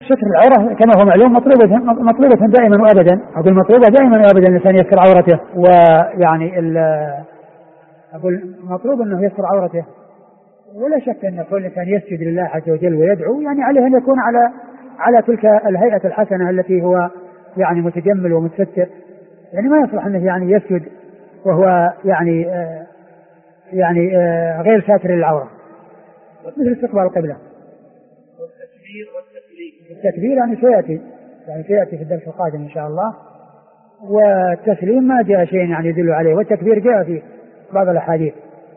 ستر العورة كما هو معلوم مطلوبة دائما وأبدا، أقول مطلوبة دائما وأبدا الإنسان يستر عورته، ويعني أقول مطلوب أنه يستر عورته، ولا شك أن كل إنسان يسجد لله عز وجل ويدعو يعني عليه أن يكون على تلك الهيئة الحسنة التي هو يعني متجمل ومتستر، يعني ما يصلح أنه يعني يسجد وهو يعني غير ساتر للعورة، مثل استقبال القبلة. التكبير يعني سيأتي في الدرس القادم إن شاء الله. والتسليم ما جاء شيء يعني يدل عليه، والتكبير جاء في بعض الأحاديث.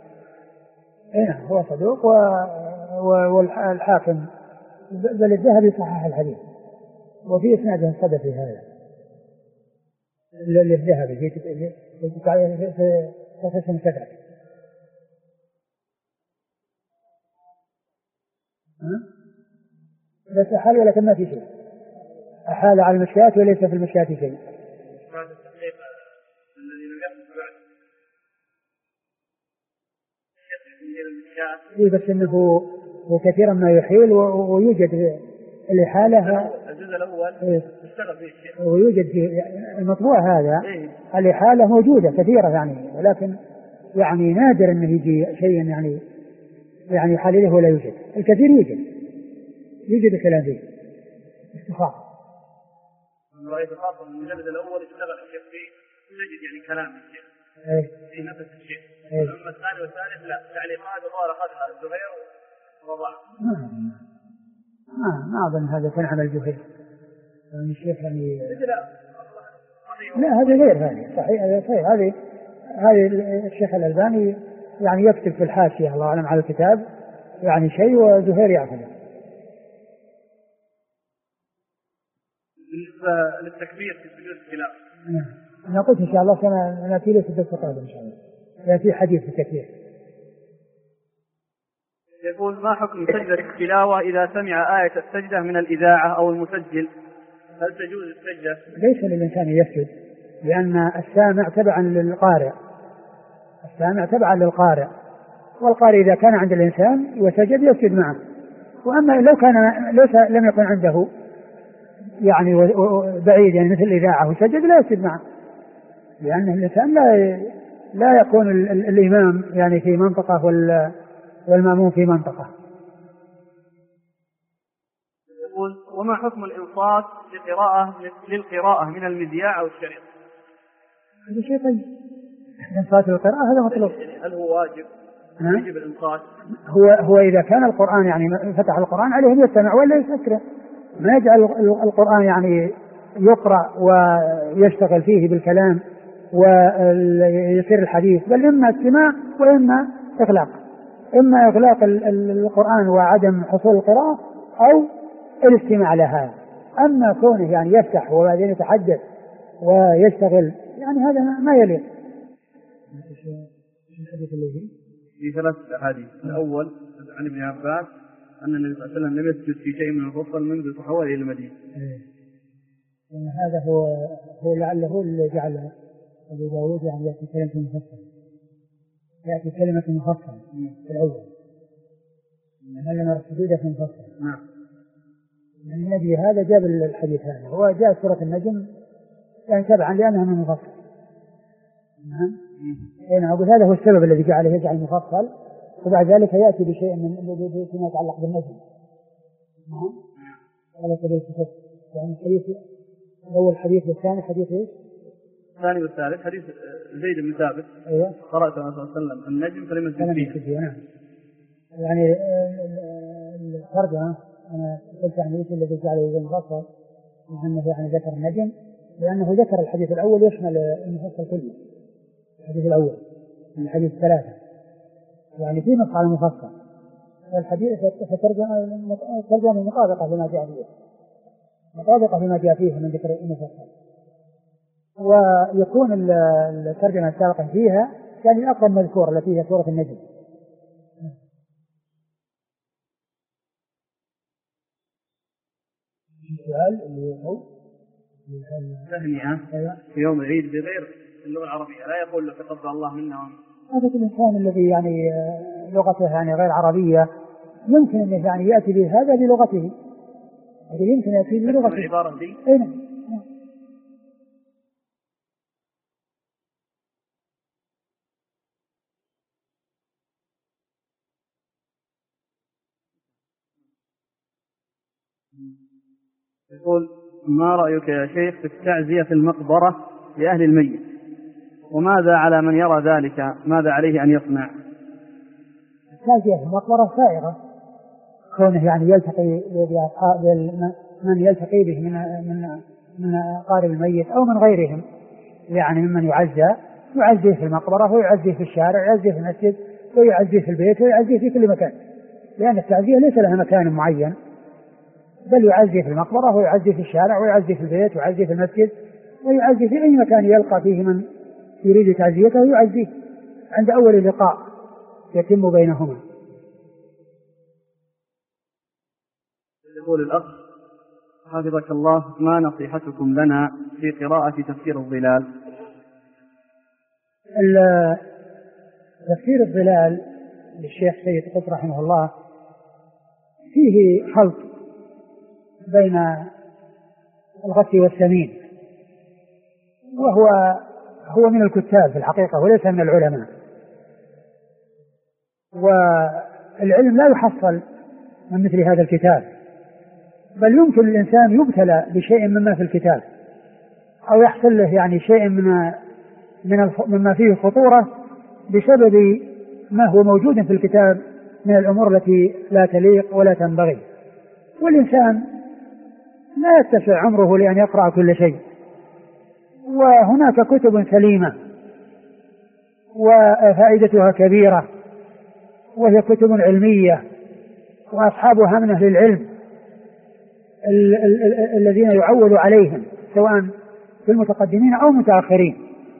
هو صدوق والحاكم بل الذهبي صحح الحديث، وفي إسناده صدى في هذا للذهبي في قصص مستدرك. بس أحال ولكن ما في شيء، أحال على المشكاة وليس في المشكاة شيء. بس إنه وكثيرا ما يحيل ويوجد الإحالة الجزء الأول اشتغل فيه الشيخ، ويوجد في المطبوع هذا الإحالة موجودة كثيرة يعني، ولكن يعني نادر أنه يجي شيء يعني يحلله ولا يوجد. الكثير يوجد الكلام فيه استخاف. رأيت خاصة من المجلد الأول اشتغل الشيخ فيه نجد يعني كلام الشيخ في نفس الشيء. أما الثاني والثالث لا، تعليقات وظاهر أخذها الزهير وضع. ما أظن هذا كان عمل الزهير يعني الشيخ يعني لا هذا غير هذه صحيح، هذا صحيح. هذه الشيخ الألباني يعني يكتب في الحاشية الله أعلم على الكتاب يعني شيء وزهير يأخذه. بالنسبة للتكبير في سجود التلاوة أنا قلت إن شاء الله سنأتي له في الدرس القادم إن شاء الله يأتي حديث في التكبير. يقول ما حكم سجدة التلاوة إذا سمع آية السجدة من الإذاعة أو المسجل؟ هل تجوز السجدة؟ ليس للإنسان يسجد، لأن السامع تبعا للقارئ، والقارئ إذا كان عند الإنسان وسجد يسجد معه. وأما لو كان لم يكن عنده يعني بعيد يعني مثل الإذاعة وسجد لا يسجد معه، لأن الإنسان لا يكون الإمام يعني في منطقة والمأموم في منطقة. وما حكم الإنصات للقراءة من المذياع أو الشريط؟ هذا شيء طيب، إنصات للقراءة هذا مطلوب. هل هو واجب؟ يجب الإنصات؟ هو إذا كان القرآن يعني فتح القرآن عليه يستمع ولا يسكره، ما يجعل القرآن يعني يقرأ ويشتغل فيه بالكلام ويصير الحديث، بل إما استماع وإما إغلاق القرآن وعدم حصول القراءة أو الاستماع لها. أما كونه يعني يفتح وبعدين يتحدث ويشتغل يعني هذا ما يليق. في ثلاث أحاديث. الأول عن ابن عباس أن النبي صلى الله عليه وسلم لم يسجد في شيء من الفصل منذ تحول إلى المدينة. هذا هو لعله اللي جعل أبو داود يعني يأتي كلمة مفصلة في الأول، إنما السجود مفصل. نعم. النبي هذا جاب الحديث هذا، هو جاء سورة النجم يعني تبعا لأنها من مفصل. نعم. أنا أقول هذا هو السبب الذي جعله يجعل مفصل، وبعد ذلك يأتي بشيء فيما يتعلق بالنجم. نعم. هذا كذلك يعني الحديث الأول حديث والثاني حديث إيش؟ الثاني والثالث حديث زيد بن ثابت. أيوة. قرأت صلى الله عليه وسلم النجم فلم يسجد فيه. نعم. يعني الترجمة أنا قلت يعني إيش الذي جعله يجعل مفصل، أنه يعني ذكر النجم لأنه ذكر الحديث الأول يشمل المفصل كله. الحديث الأول من الحديث الثلاثة يعني في نص على المفصل، والحديث ترجمة مطابقة لما جاء فيه من ذكر المفصل، ويكون الترجمة السابقة فيها يعني أقرب مذكور التي هي سورة النجم. السؤال اللي هو تهنئة في يوم العيد بغير اللغة العربية لا يقول له تقبل الله منا هذا الإنسان الذي يعني لغته يعني غير عربية يمكن أن يعني يأتي بهذا بلغته، هذا يمكن يأتي بلغة العبارة دي. أين؟ يقول: ما رأيك يا شيخ في التعزية في المقبرة لأهل الميت؟ وماذا على من يرى ذلك؟ ماذا عليه أن يصنع؟ التعزية في المقبرة سائغة، كونه يعني يلتقي من يلتقي به من أقارب الميت أو من غيرهم، يعني ممن يعزيه في المقبرة ويعزيه في الشارع ويعزيه في المسجد ويعزيه في البيت ويعزيه في كل مكان، لأن التعزية ليس لها مكان معين، بل يعزي في المقبرة ويعزي في الشارع ويعزي في البيت ويعزي في المسجد ويعزي في أي مكان يلقى فيه من يريد تعزيته ويعزيه عند أول لقاء يتم بينهما. يقول الأخ: حفظك الله، ما نصيحتكم لنا في قراءة تفسير الظلال؟ تفسير الظلال للشيخ سيد قطب رحمه الله فيه خلط بين الغث والسمين، وهو من الكتاب في الحقيقة وليس من العلماء، والعلم لا يحصل من مثل هذا الكتاب، بل يمكن الإنسان يبتلى بشيء مما في الكتاب أو يحصل له يعني شيء مما فيه خطورة بسبب ما هو موجود في الكتاب من الأمور التي لا تليق ولا تنبغي، والإنسان لا يتسع عمره لأن يقرأ كل شيء، وهناك كتب سليمة وفائدتها كبيرة وهي كتب علمية، وأصحابها من أهل العلم الذين يعول عليهم سواء في المتقدمين أو متأخرين،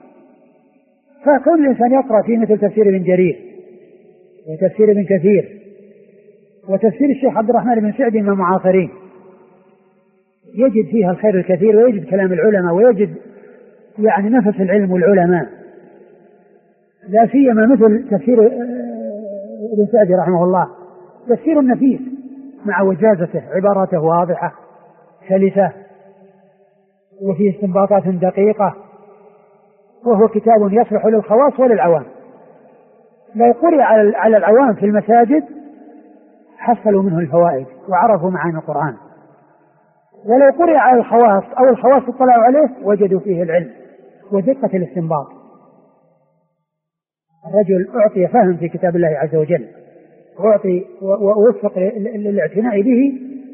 فكل إنسان يقرأ في مثل تفسير ابن جرير وتفسير ابن كثير وتفسير الشيخ عبد الرحمن بن سعدي من المعاصرين يجد فيها الخير الكثير، ويجد كلام العلماء، ويجد يعني نفس العلم والعلماء، لا سيما مثل تفسير ابن سعدي رحمه الله، تفسير نفيس مع وجازته، عباراته واضحة سلسة وفيه استنباطات دقيقة، وهو كتاب يصلح للخواص وللعوام. لو قرئ على العوام في المساجد حصلوا منه الفوائد وعرفوا معاني القرآن، ولو قرئ على الخواص أو الخواص اطلعوا عليه وجدوا فيه العلم ودقة الاستنباط. الرجل أعطي فهم في كتاب الله عز وجل، أعطي ووفق للاعتناء به،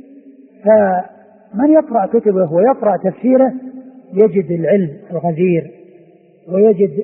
فمن يقرأ كتبه ويقرأ تفسيره يجد العلم الغزير، ويجد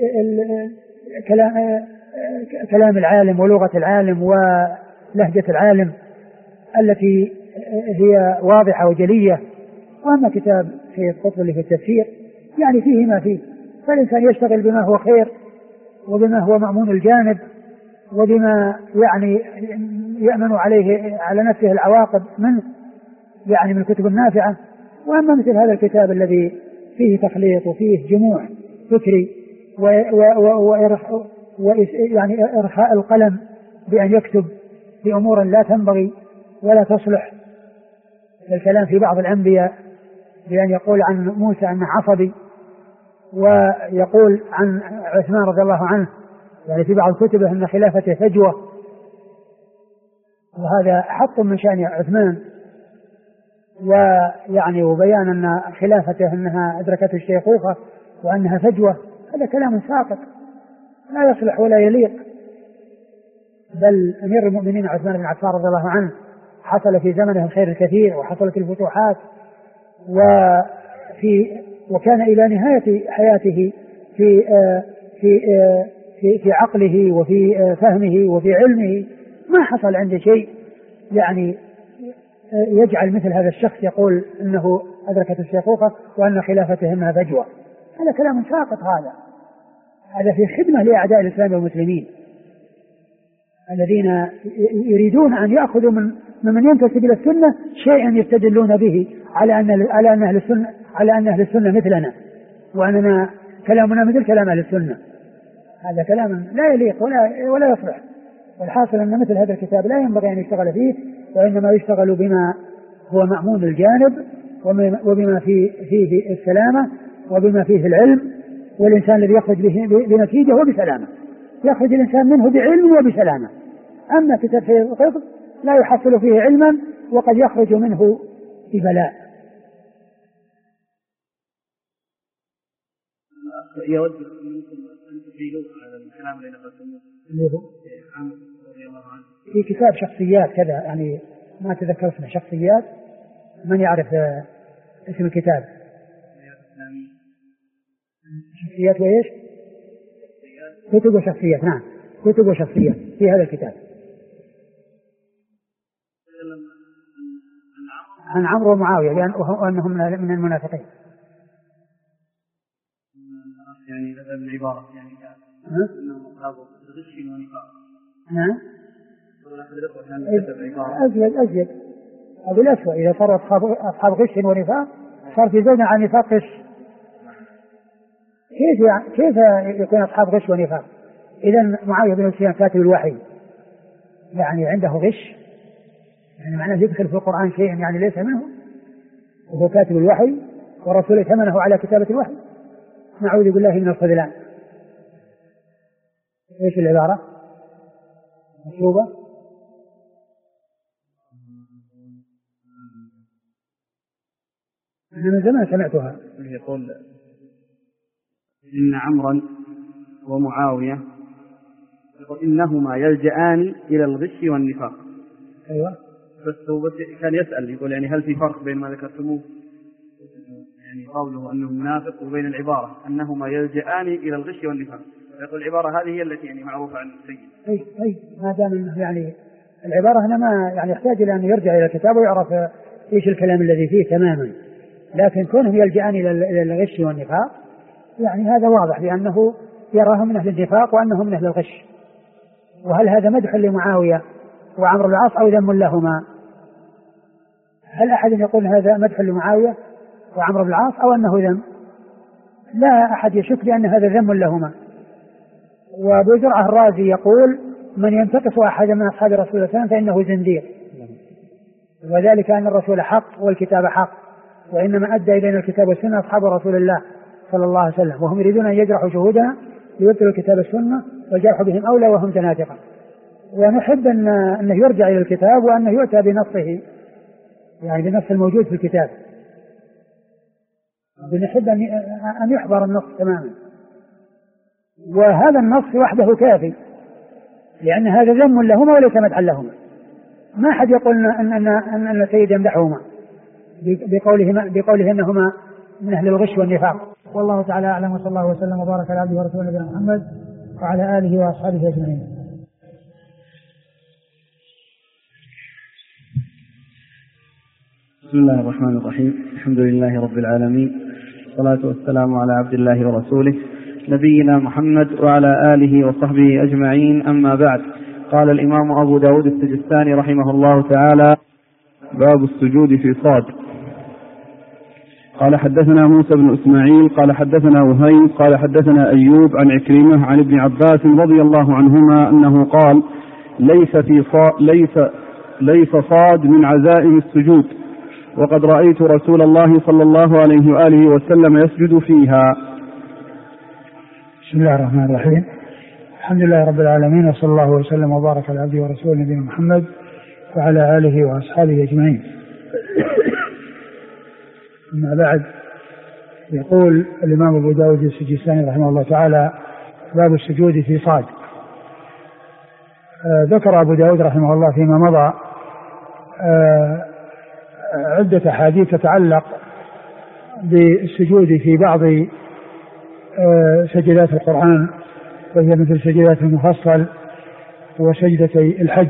كلام العالم ولغة العالم ولهجة العالم التي هي واضحة وجلية. وأما كتاب سيد قطب اللي في التفسير يعني فيه ما فيه، فالإنسان يشتغل بما هو خير وبما هو مأمون الجانب وبما يعني يأمن على نفسه العواقب منه، يعني من الكتب النافعة. وأما مثل هذا الكتاب الذي فيه تخليط وفيه جموع فكري يعني إرخاء القلم بأن يكتب في أمور لا تنبغي ولا تصلح، الكلام في بعض الأنبياء بأن يقول عن موسى أنه عصبي، ويقول عن عثمان رضي الله عنه يعني في بعض كتبه أن خلافته فجوة، وهذا حط من شأن عثمان، ويعني وبيان أن خلافته أنها أدركته الشيخوخة وأنها فجوة، هذا كلام ساقط لا يصلح ولا يليق. بل أمير المؤمنين عثمان بن عفان رضي الله عنه حصل في زمنه الخير الكثير وحصلت الفتوحات، وكان إلى نهاية حياته في عقله وفي فهمه وفي علمه ما حصل عنده شيء يعني يجعل مثل هذا الشخص يقول أنه أدركت الشيخوخة وأن خلافته إنها فجوة. هذا كلام ساقط، هذا في خدمة لأعداء الإسلام والمسلمين الذين يريدون أن يأخذوا من ينتسب إلى السنة شيئا يستدلون به على أن أهل السنة مثلنا، وأننا كلامنا مثل كلام أهل السنة. هذا كلام لا يليق ولا يصلح. والحاصل أن مثل هذا الكتاب لا ينبغي أن يشتغل فيه، وإنما يشتغل بما هو مأمون الجانب وبما فيه السلامة وبما فيه العلم، والإنسان الذي يخرج بنتيجة وبسلامة، يخرج الإنسان منه بعلم وبسلامة. أما كتاب سيد القطب لا يحصل فيه علما وقد يخرج منه ببلاء. يود منكم أن تفيدوا على الكلام الذي نقلتموه في كتاب شخصيات كذا، يعني ما تذكر اسمه، شخصيات، من يعرف اسم الكتاب؟ شخصيات وإيش؟ كتب وشخصيات. نعم، كتب وشخصيات في هذا الكتاب. عن عمرو ومعاوية وأنهم من المنافقين. يعني هذا العبارة يعني أنهم أصحابوا الغش والنفاق. نعم. أزيد أبو الأسوأ إذا صار أصحاب غش ونفاق صار في زوجنا عن نفاق غش. كيف يكون أصحاب غش ونفاق؟ إذا معاوية بن سفيان كاتب الوحي يعني عنده غش، يعني معناه يدخل في القرآن شيء يعني ليس منه، وهو كاتب الوحي ورسوله ثمنه على كتابة الوحي. نعوذ بالله من الخذلان. ايش العبارة؟ مكتوبة؟ أنا من زمان سمعتها. يقول إن عمرا ومعاوية إنهما يلجأان إلى الغش والنفاق. أيوة. بس هو كان يسأل يقول يعني هل في فرق بين ما ذكرتموه يعني قوله أنه منافق وبين العبارة أنهما يلجأان إلى الغش والنفاق؟ يقول العبارة هذه هي التي يعني معروفة عن السيد. أي ما دام يعني العبارة هنا ما يعني يحتاج إلى أن يرجع إلى الكتاب ويعرف إيش الكلام الذي فيه تماما، لكن كونهم يلجأان إلى الغش والنفاق يعني هذا واضح بأنه يراهم من أهل النفاق وأنهم من أهل الغش. وهل هذا مدح لمعاوية وعمرو بن العاص أو ذم لهما؟ هل أحد يقول هذا مدح لمعاوية وعمرو بن العاص أو أنه ذم؟ لا أحد يشك بأن هذا ذم لهما. وأبو زرعة الرازي يقول من ينتقص أحد من أصحاب رسول الله صلى الله عليه وسلم فإنه زنديق، وذلك أن الرسول حق والكتاب حق، وإنما أدى إلينا الكتاب والسنة أصحاب رسول الله صلى الله عليه وسلم، وهم يريدون أن يجرحوا شهودنا ليبطلوا الكتاب والسنة والجرح بهم أولى وهم زنادقة. ونحب أنه يرجع إلى الكتاب وأنه يؤتى بنصه، يعني بنص الموجود في الكتاب، بنحب أن يحضر النص تماما، وهذا النص وحده كافي، لأن هذا ذم لهما وليس مدحا لهما. ما أحد يقول أن السيد يمدحهما بقوله أنهما من أهل الغش والنفاق. والله تعالى أعلم، وصلى الله وسلم وبارك على عبده ورسوله نبينا محمد وعلى آله وأصحابه أجمعين. بسم الله الرحمن الرحيم. الحمد لله رب العالمين، والصلاة والسلام على عبد الله ورسوله نبينا محمد وعلى آله وصحبه أجمعين. أما بعد، قال الإمام أبو داود السجستاني رحمه الله تعالى: باب السجود في صاد. قال حدثنا موسى بن إسماعيل قال حدثنا وهيب قال حدثنا أيوب عن عكرمة عن ابن عباس رضي الله عنهما أنه قال: ليس صاد من عزائم السجود، وقد رأيت رسول الله صلى الله عليه وآله وسلم يسجد فيها. بسم الله الرحمن الرحيم. الحمد لله رب العالمين، وصلى الله وسلم وبارك على عبده ورسوله نبينا محمد وعلى آله وأصحابه أجمعين. أما بعد، يقول الإمام أبو داود السجستاني رحمه الله تعالى: باب السجود في صاد. ذكر أبو داود رحمه الله فيما مضى عدة أحاديث تتعلق بالسجود في بعض سجدات القرآن، وهي مثل سجدات المفصل وسجدتي الحج.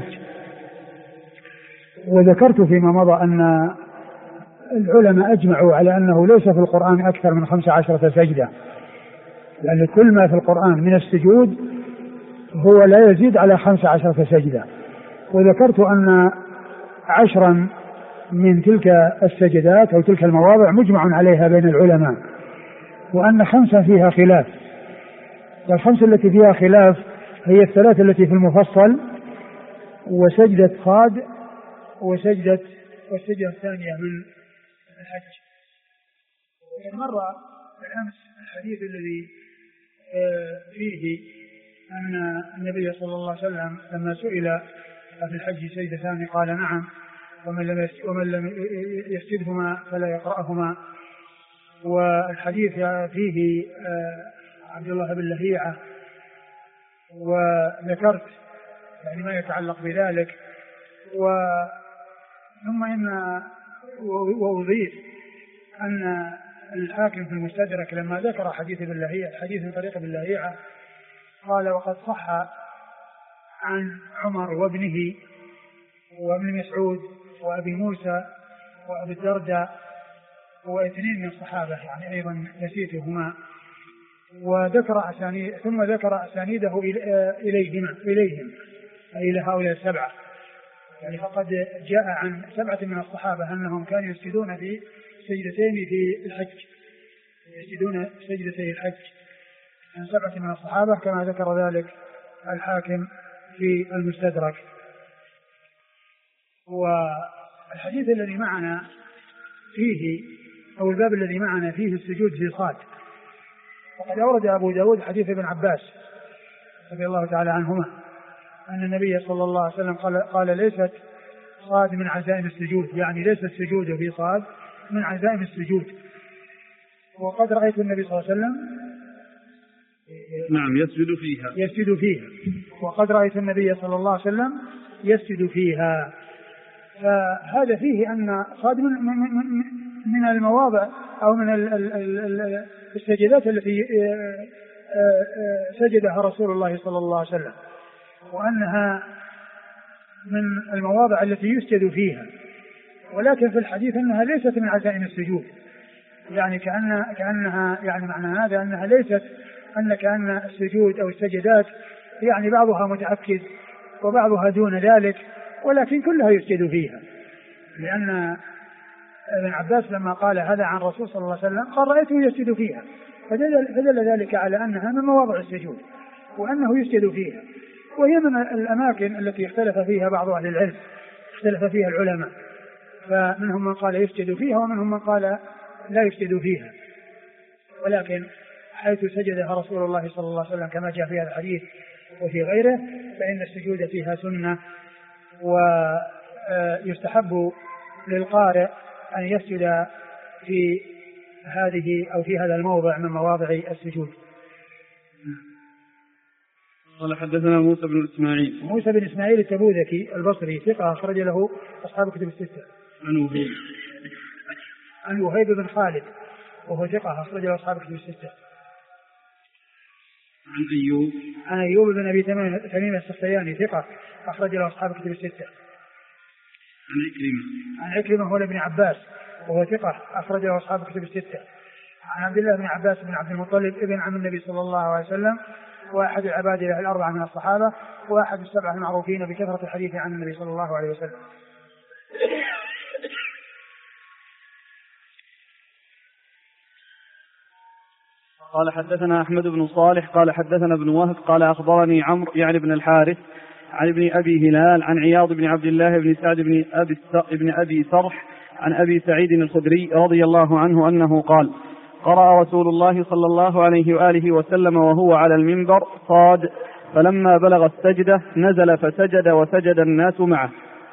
وذكرت فيما مضى أن العلماء أجمعوا على أنه ليس في القرآن أكثر من 15 سجدة، لأن كل ما في القرآن من السجود هو لا يزيد على 15 سجدة. وذكرت أن 10 من تلك السجدات أو تلك المواضع مجمع عليها بين العلماء، وأن 5 فيها خلاف، والخمس التي فيها خلاف هي 3 التي في المفصل وسجدة صاد وسجدة والسجدة الثانية من الحج. مر بالأمس الحديث الذي فيه أن النبي صلى الله عليه وسلم لما سئل في الحج سجدتان قال نعم، ومن لم يسجدهما فلا يقرأهما. والحديث فيه عبد الله بن لهيعة، وذكرت يعني ما يتعلق بذلك. ثم وأضيف أن الحاكم في المستدرك لما ذكر حديث من طريق ابن لهيعة قال وقد صح عن عمر وابنه وابن مسعود وأبي موسى وأبي الدرداء واثنين من الصحابة يعني أيضا نسيتهما، ثم ذكر أسانيده إليهم أي إلى هؤلاء السبعة. يعني فقد جاء عن 7 من الصحابة أنهم كانوا يسجدون في سجدتين في الحج، يسجدون سجدتي الحج عن 7 من الصحابة كما ذكر ذلك الحاكم في المستدرك. والحديث الذي معنا فيه أو الباب الذي معنا فيه السجود في صاد، وقد أورد أبو داود حديث ابن عباس رضي الله تعالى عنهما أن النبي صلى الله عليه وسلم قال ليست صاد من عزائم السجود، يعني ليس السجود في صاد من عزائم السجود. وقد رأيت النبي صلى الله عليه وسلم نعم يسجد فيها وقد رأيت النبي صلى الله عليه وسلم يسجد فيها. فهذا فيه أن صاد من المواضع أو من السجدات التي سجدها رسول الله صلى الله عليه وسلم، وأنها من المواضع التي يسجد فيها. ولكن في الحديث أنها ليست من عزائم السجود، يعني كأنها يعني معنى هذا أنها ليست كأن السجود أو السجدات يعني بعضها متأكد وبعضها دون ذلك، ولكن كلها يسجد فيها. لأن ابن عباس لما قال هذا عن الرسول صلى الله عليه وسلم قال رأيته يسجد فيها، فدل ذلك على أنها من مواضع السجود وأنه يسجد فيها. وهي من الأماكن التي اختلف فيها بعض أهل العلم، اختلف فيها العلماء، فمنهم من قال يسجد فيها ومنهم من قال لا يسجد فيها. ولكن حيث سجدها رسول الله صلى الله عليه وسلم كما جاء في هذا الحديث وفي غيره فإن السجود فيها سنة، ويستحب للقارئ أن يسجد في هذه أو في هذا الموضع من مواضع السجود. قال حدثنا موسى بن إسماعيل التبوذكي البصري ثقة أخرج له أصحاب كتب الستة. عن وهيب بن خالد وهو ثقة أخرج له أصحاب كتب الستة. عن أيوب بن أبي تميم السختياني ثقة أخرج له أصحاب كتب الستة. عن عكرمة هو ابن عباس وهو ثقة أخرج له أصحاب كتب الستة. عن عبد الله بن عباس بن عبد المطلب ابن عم النبي صلى الله عليه وسلم، وأحد العباد له 4 من الصحابة، وأحد 7 المعروفين بكثرة الحديث عن النبي صلى الله عليه وسلم. قال حدثنا أحمد بن صالح قال حدثنا ابن وهب قال أخبرني عمرو يعني بن الحارث عن ابن أبي هلال عن عياض بن عبد الله بن سعد بن أبي سرح عن أبي سعيد الخدري رضي الله عنه أنه قال قرأ رسول الله صلى الله عليه وآله وسلم وهو على المنبر صاد فلما بلغ السجدة نزل فسجد وسجد الناس معه.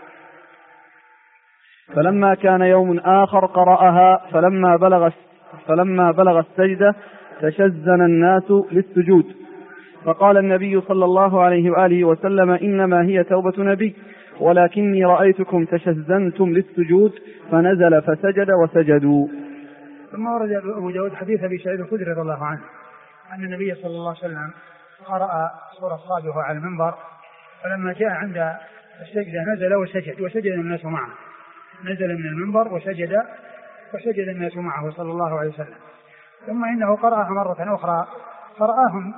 فلما كان يوم آخر قرأها فلما بلغ السجدة تشزن الناس للسجود، فقال النبي صلى الله عليه وآله وسلم إنما هي توبة نبي ولكني رأيتكم تشزنتم للسجود، فنزل فسجد وسجدوا. ثم ورد أبو داود حديث أبي سعيد الخدري رضي الله عنه أن النبي صلى الله عليه وسلم قرأ سورة صاد وهو على المنبر، فلما جاء عند السجدة نزل وسجد الناس معه، نزل من المنبر وسجد الناس معه صلى الله عليه وسلم. ثم إنه قرأها مرة أخرى فرآهم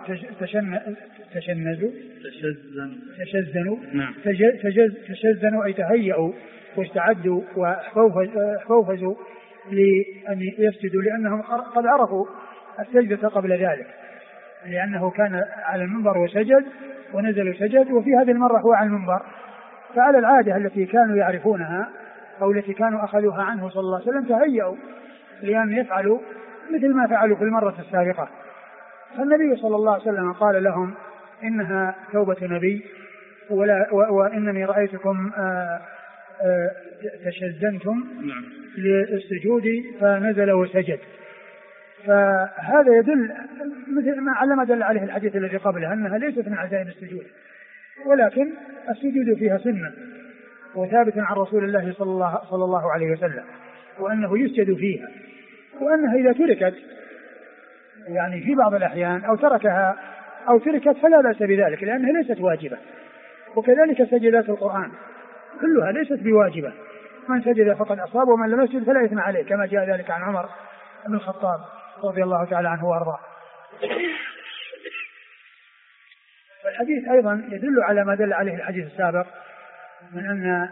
تشزنوا أي تهيئوا واستعدوا وحفوفزوا لأن يسجدوا، لأنهم قد عرفوا السجدة قبل ذلك، لأنه كان على المنبر وسجد ونزل وسجد، وفي هذه المرة هو على المنبر. فعلى العادة التي كانوا يعرفونها أو التي كانوا أخذوها عنه صلى الله عليه وسلم تهيأوا لأن يفعلوا مثل ما فعلوا في المرة السابقة. فالنبي صلى الله عليه وسلم قال لهم إنها توبة نبي وإنني رأيتكم تشزنتم للسجود فنزل وسجد. فهذا يدل مثل ما على ما دل عليه الحديث الذي قبله أنها ليست من عزائم السجود، ولكن السجود فيها سنة وثابت عن رسول الله صلى الله عليه وسلم، وأنه يسجد فيها، وأنها إذا تركت يعني في بعض الأحيان أو تركها أو تركت فلا بأس بذلك لأنها ليست واجبة. وكذلك سجدات القرآن كلها ليست بواجبة، من سجد فقد أصاب ومن لم يسجد فلا إثم عليه، كما جاء ذلك عن عمر بن الخطاب رضي الله تعالى عنه وأرضاه. والحديث أيضا يدل على ما دل عليه الحديث السابق من أن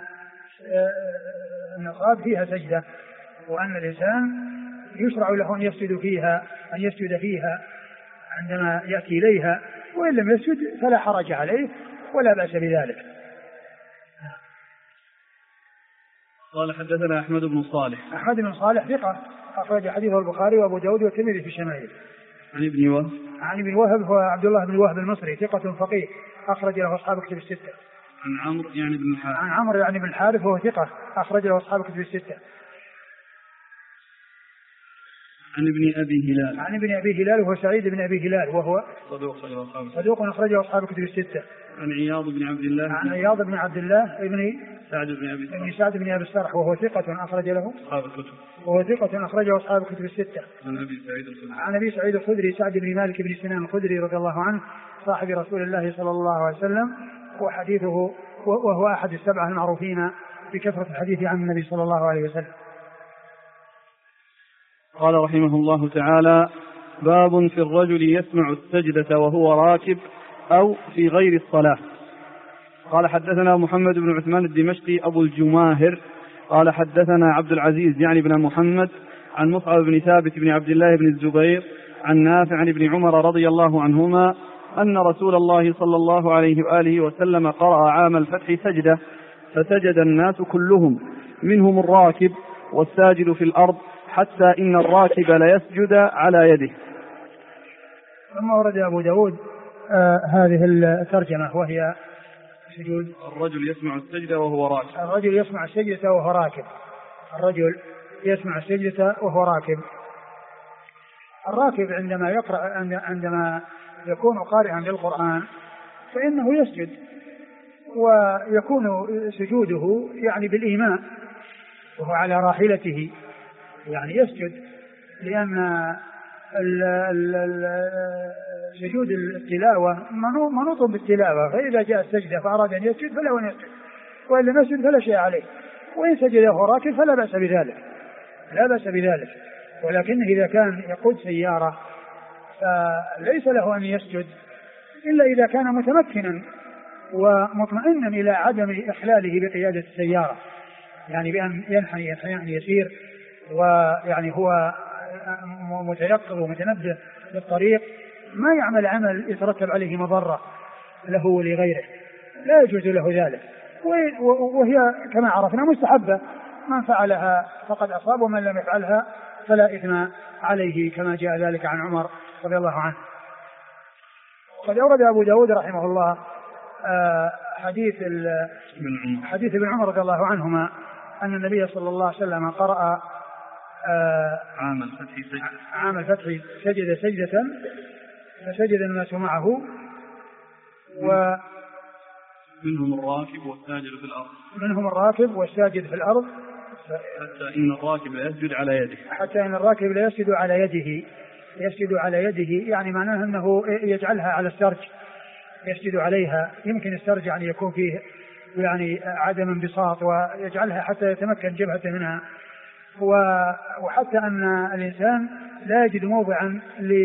النصاب فيها سجدة، وأن الإنسان يشرع له أن يسجد فيها عندما يأتي إليها، وإن لم يسجد فلا حرج عليه ولا بأس بذلك. قال حدثنا أحمد بن صالح ثقة أخرج حديثه البخاري وأبو داود والترمذي في الشمائل. عن ابن وهب هو عبد الله بن وهب المصري ثقة فقيه أخرج له أصحاب كتب الستة. عن عمرو يعني بن الحارث وهو ثقة أخرج له أصحاب كتب الستة. عن ابن أبي هلال وهو سعيد بن أبي هلال وهو صدوق أخرجه أصحاب كتب الستة. عن عياض بن عبد الله ابن سعد بن أبي السرح وهو ثقة أخرجه أصحاب كتب الستة. عن أبي سعيد الخدري سعد بن مالك بن سنان الخدري رضي الله عنه صاحب رسول الله صلى الله عليه وسلم، وحديثه وهو أحد السبعة المعروفين بكثرة الحديث عن النبي صلى الله عليه وسلم. قال رحمه الله تعالى: باب في الرجل يسمع السجدة وهو راكب أو في غير الصلاة. قال حدثنا محمد بن عثمان الدمشقي أبو الجماهر قال حدثنا عبد العزيز يعني بن محمد عن مصعب بن ثابت بن عبد الله بن الزبير عن نافع عن ابن عمر رضي الله عنهما أن رسول الله صلى الله عليه وآله وسلم قرأ عام الفتح سجدة فسجد الناس كلهم منهم الراكب والساجد في الأرض حتى إن الراكب ليسجد على يده. ثم ورد أبو داود هذه الترجمة وهي سجود الرجل يسمع السجدة وهو راكب. الرجل يسمع السجدة وهو راكب. الراكب عندما يقرأ عندما يكون قارئا للقرآن فإنه يسجد، ويكون سجوده يعني بالإيماء وهو على راحلته، يعني يسجد، لأن سجود التلاوة منوط بالتلاوة، فإذا جاء السجدة فأراد أن يسجد فله أن يسجد، وإن لم يسجد فلا شيء عليه، وإن سجد وهو راكب فلا بأس بذلك. ولكن إذا كان يقود سيارة فليس له أن يسجد إلا إذا كان متمكنا ومطمئنا إلى عدم إخلاله بقيادة السيارة، يعني بأن ينحني يسير، ويعني هو متيقظ ومتنبه للطريق، ما يعمل عمل يترتب عليه مضرة له ولغيره، لا يجوز له ذلك. وهي كما عرفنا مستحبة، من فعلها فقد أصاب ومن لم يفعلها فلا إثم عليه، كما جاء ذلك عن عمر رضي الله عنه. قد أورد أبو داود رحمه الله حديث ابن عمر رضي الله عنهما أن النبي صلى الله عليه وسلم قرأ عام الفتح سجد سجدة فسجد الناس معه، منهم الراكب والساجد في الأرض حتى إن الراكب لا يسجد على يده. يعني معناه أنه يجعلها على السرج، يسجد عليها. يمكن السرج يعني يكون فيه يعني عدم انبساط، ويجعلها حتى يتمكن جبهته منها، وحتى أن الإنسان لا يجد موضعا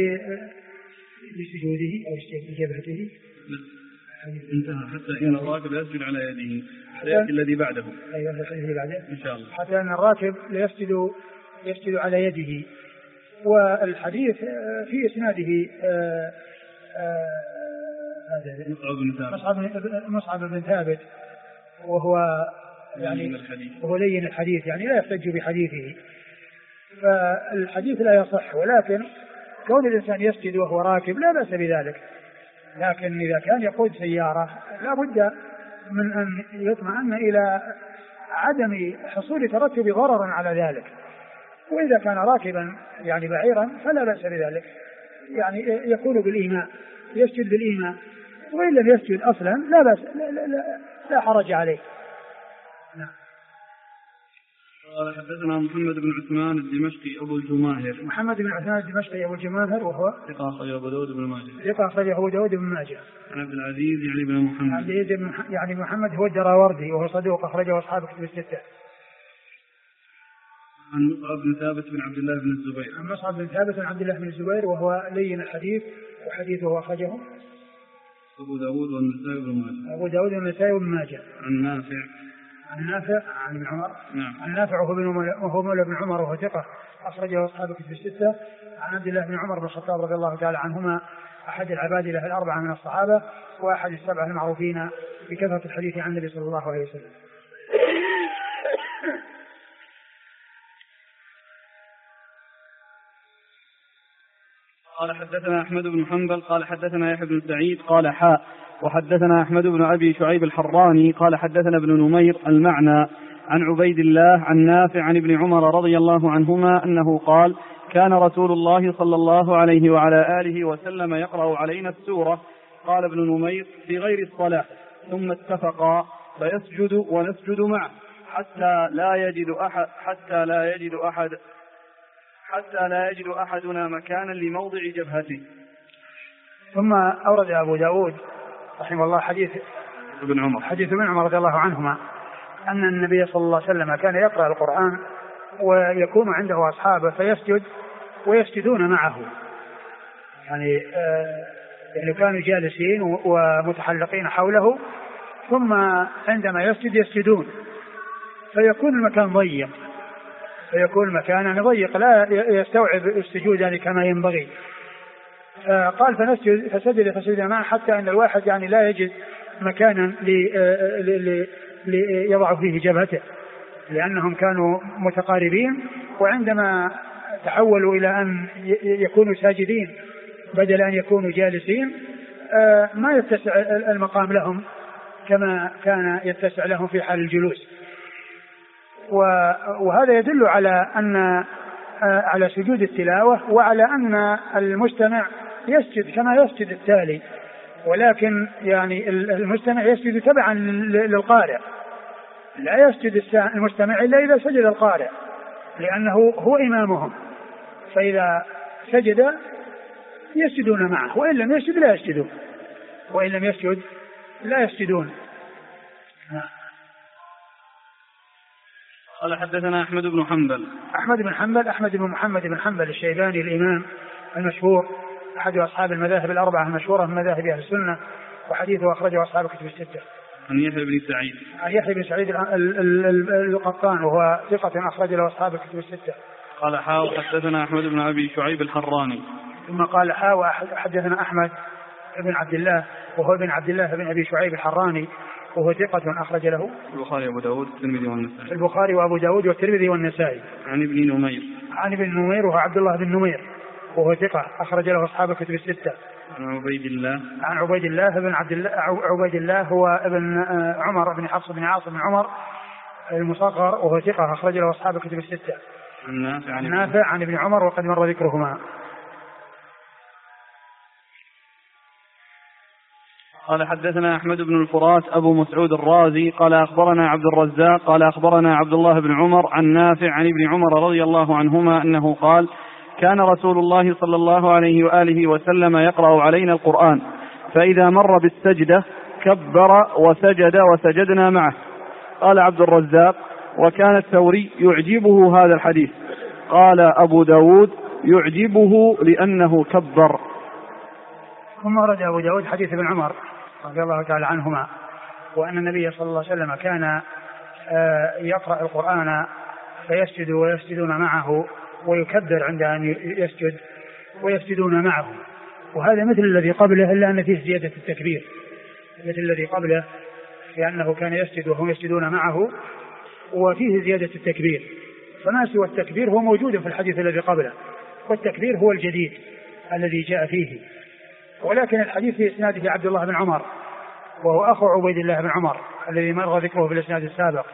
لسجوده أو لجبهته. حتى إن الراكب يسجد على يده. حتى الذي بعده إن شاء الله. حتى أن الراكب يسجد على يده. والحديث في إسناده مصعب بن ثابت، وهو يعني وهو لين الحديث، يعني لا يحتج بحديثه، فالحديث لا يصح. ولكن كون الإنسان يسجد وهو راكب لا بأس بذلك، لكن إذا كان يقود سيارة لا بد من أن يطمئن إلى عدم حصول ترتب ضرر على ذلك. وإذا كان راكبا يعني بعيرا فلا بأس بذلك، يعني يكون بالإيماء، يسجد بالإيماء، وإن لم يسجد أصلا لا بأس، لا حرج عليه. نعم. قال حدثنا محمد بن عثمان الدمشقي أبو الجماهر. محمد بن عثمان الدمشقي أبو الجماهر وهو ثقة أخرجه أبو داود بن ماجه. ثقة أخرجه أبو داود بن ماجه. عن عبد العزيز يعني بن محمد. عبد العزيز يعني محمد هو الدراوردي وهو صدوق أخرجه أصحاب كتب الستة. عن مصعب بن ثابت بن عبد الله بن الزبير. عن مصعب بن ثابت بن عبد الله بن الزبير وهو لين الحديث، وحديثه أخرجه أبو داود والنسائي بن ماجه. أبو داود والنسائي بن ماجه. عن نافع. عن نافع عن ابن عمر. نعم. عن نافع وهو مولى بن عمر وهو ثقة أخرجه أصحاب كتب الستة. عن عبد الله بن عمر بن الخطاب رضي الله تعالى عنهما، أحد العبادلة الأربعة من الصحابة وأحد السبعة المعروفين بكثرة الحديث عن النبي صلى الله عليه وسلم. قال حدثنا أحمد بن حنبل قال حدثنا يحيى بن سعيد قال حاء وحدثنا أحمد بن أبي شعيب الحراني قال حدثنا ابن نمير المعنى عن عبيد الله عن نافع عن ابن عمر رضي الله عنهما أنه قال كان رسول الله صلى الله عليه وعلى آله وسلم يقرأ علينا السورة. قال ابن نمير في غير الصلاة، ثم اتفقا فيسجد ونسجد معه حتى لا يجد أحدنا مكانا لموضع جبهته. ثم أورد أبو داود رحمه الله حديث ابن عمر رضي الله عنهما أن النبي صلى الله عليه وسلم كان يقرأ القرآن ويكون عنده أصحابه فيسجد ويسجدون معه، يعني كانوا جالسين ومتحلقين حوله، ثم عندما يسجد يسجدون، فيكون المكان ضيق، فيكون مكانا ضيق لا يستوعب السجود يعني كما ينبغي. قال فسجد معه حتى أن الواحد يعني لا يجد مكانا ليضع فيه جبهته، لأنهم كانوا متقاربين، وعندما تحولوا إلى أن يكونوا ساجدين بدل أن يكونوا جالسين ما يتسع المقام لهم كما كان يتسع لهم في حال الجلوس. وهذا يدل على سجود التلاوة، وعلى أن المستمع يسجد كما يسجد التالي، ولكن يعني المستمع يسجد تبعا للقارئ، لا يسجد المستمع إلا إذا سجد القارئ، لأنه هو إمامهم، فإذا سجد يسجدون معه، وإن لم يسجد لا يسجدون، وإن لم يسجد لا يسجدون. قال حدثنا أحمد بن محمد بن حنبل الشيباني الإمام المشهور، أحد أصحاب المذاهب الأربعة المشهورة من مذاهب أهل السنة، وحديثه أخرجه أصحاب كتب الستة. عن يحيى بن سعيد القطان وهو ثقة أخرج له أصحاب كتب الستة. قال حاء حدثنا أحمد بن أبي شعيب الحراني. ثم قال حاء وحدثنا أحمد بن عبد الله وهو ابن عبد الله بن أبي شعيب الحراني وهو ثقة أخرج له البخاري وأبو داود والترمذي والنسائي. البخاري وأبو داود والترمذي والنسائي. عن ابن نمير وهو عبد الله بن نمير وهو ثقة أخرج له أصحاب كتب الستة. عن عبيد الله بن عبد الله عبيد الله هو ابن عمر بن حفص بن عاصم بن عمر المصغر وهو ثقة أخرج له أصحاب كتب الستة. عن نافع عن ابن عمر وقد مر ذكرهما. قال حدثنا أحمد بن الفرات أبو مسعود الرازي قال أخبرنا عبد الرزاق قال أخبرنا عبد الله بن عمر عن نافع عن ابن عمر رضي الله عنهما أنه قال كان رسول الله صلى الله عليه وآله وسلم يقرأ علينا القرآن، فإذا مر بالسجدة كبر وسجد وسجدنا معه. قال عبد الرزاق وكان الثوري يعجبه هذا الحديث. قال أبو داود يعجبه لأنه كبر. ثم ورد أبو داود حديث ابن عمر رضي الله تعالى عنهما وأن النبي صلى الله عليه وسلم كان يقرأ القرآن فيسجد ويسجدون معه ويكبر عند أن يسجد ويسجدون معه، وهذا مثل الذي قبله إلا أن فيه زيادة التكبير، مثل الذي قبله لأنه كان يسجد وهم يسجدون معه، وفيه زيادة التكبير، فما سوى التكبير هو موجود في الحديث الذي قبله، والتكبير هو الجديد الذي جاء فيه. ولكن الحديث في إسناده عبد الله بن عمر وهو أخو عبيد الله بن عمر الذي مر ذكره في الإسناد السابق.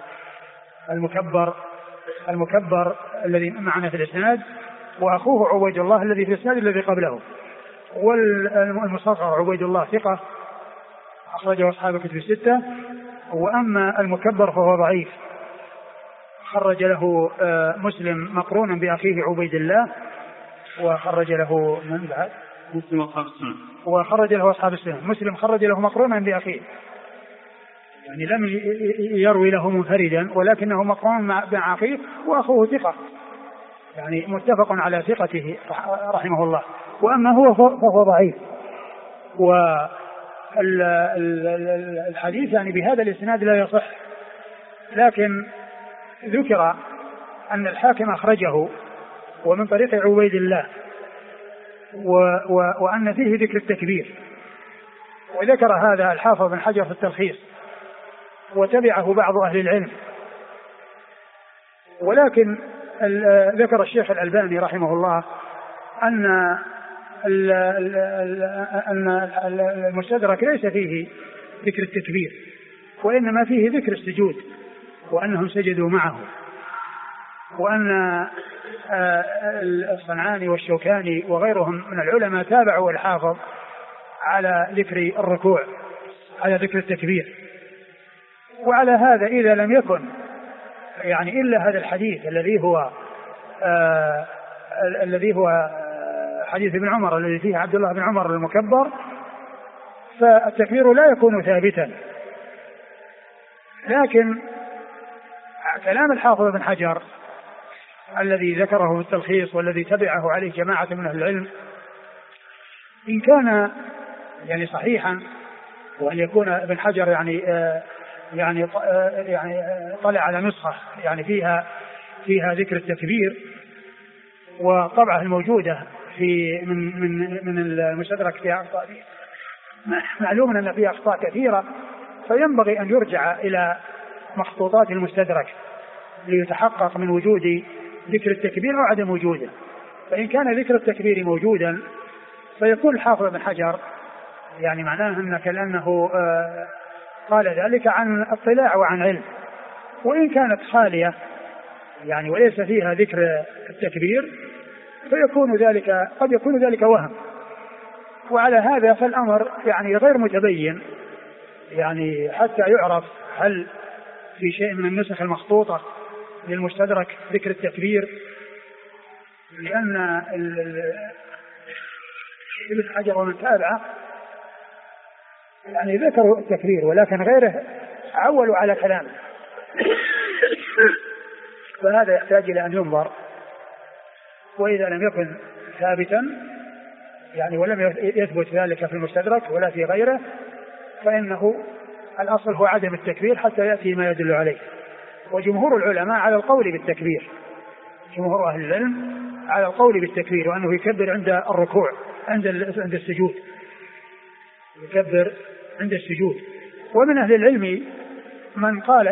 المكبر الذي معنا في الإسناد وأخوه عبيد الله الذي في الإسناد الذي قبله. والمصغر عبيد الله ثقة أخرجه أصحاب الكتب الستة. وأما المكبر فهو ضعيف، خرج له مسلم مقرونا بأخيه عبيد الله، وخرج له من بعد مسلم أصحاب السنن، وخرج له أصحاب السنن. مسلم خرج له مقرونا بأخيه، يعني لم يروي له منفردا ولكنه مقرون مع أخيه، وأخوه ثقة، يعني متفق على ثقته رحمه الله. وأما هو فهو ضعيف. والحديث يعني بهذا الإسناد لا يصح، لكن ذكر أن الحاكم أخرجه ومن طريق عبيد الله، وأن فيه ذكر التكبير، وذكر هذا الحافظ بن حجر في التلخيص، وتبعه بعض أهل العلم. ولكن ذكر الشيخ الألباني رحمه الله أن المستدرك ليس فيه ذكر التكبير، وإنما فيه ذكر السجود، وأنهم سجدوا معه، وأن الصنعاني والشوكاني وغيرهم من العلماء تابعوا الحافظ على ذكر الركوع، على ذكر التكبير. وعلى هذا إذا لم يكن يعني إلا هذا الحديث الذي هو حديث ابن عمر الذي فيه عبد الله بن عمر المكبر، فالتكبير لا يكون ثابتا. لكن كلام الحافظ بن حجر الذي ذكره في التلخيص والذي تبعه عليه جماعة من أهل العلم، إن كان يعني صحيحا، وأن يكون ابن حجر يعني طلع على نسخة يعني فيها ذكر التكبير، وطبعه الموجودة من المستدرك فيها أخطاء، معلوم أن فيها أخطاء كثيرة، فينبغي أن يرجع إلى مخطوطات المستدرك ليتحقق من وجود ذكر التكبير أو عدم وجوده. فإن كان ذكر التكبير موجودا فيكون الحافظ بن حجر يعني معناه أن كأنه قال ذلك عن اطلاع وعن علم. وإن كانت خالية يعني وليس فيها ذكر التكبير فيكون ذلك قد يكون ذلك وهم. وعلى هذا فالأمر يعني غير متبين يعني حتى يعرف هل في شيء من النسخ المخطوطة للمستدرك ذكر التكبير، لأن ابن حجر ومن تابعه يعني ذكروا التكبير ولكن غيره عولوا على كلامه، فهذا يحتاج إلى أن ينظر. وإذا لم يكن ثابتا يعني ولم يثبت ذلك في المستدرك ولا في غيره فإنه الأصل هو عدم التكبير حتى يأتي ما يدل عليه. وجمهور العلماء على القول بالتكبير، جمهور أهل العلم على القول بالتكبير، وأنه يكبر عند الركوع عند السجود، يكبر عند السجود. ومن أهل العلم من قال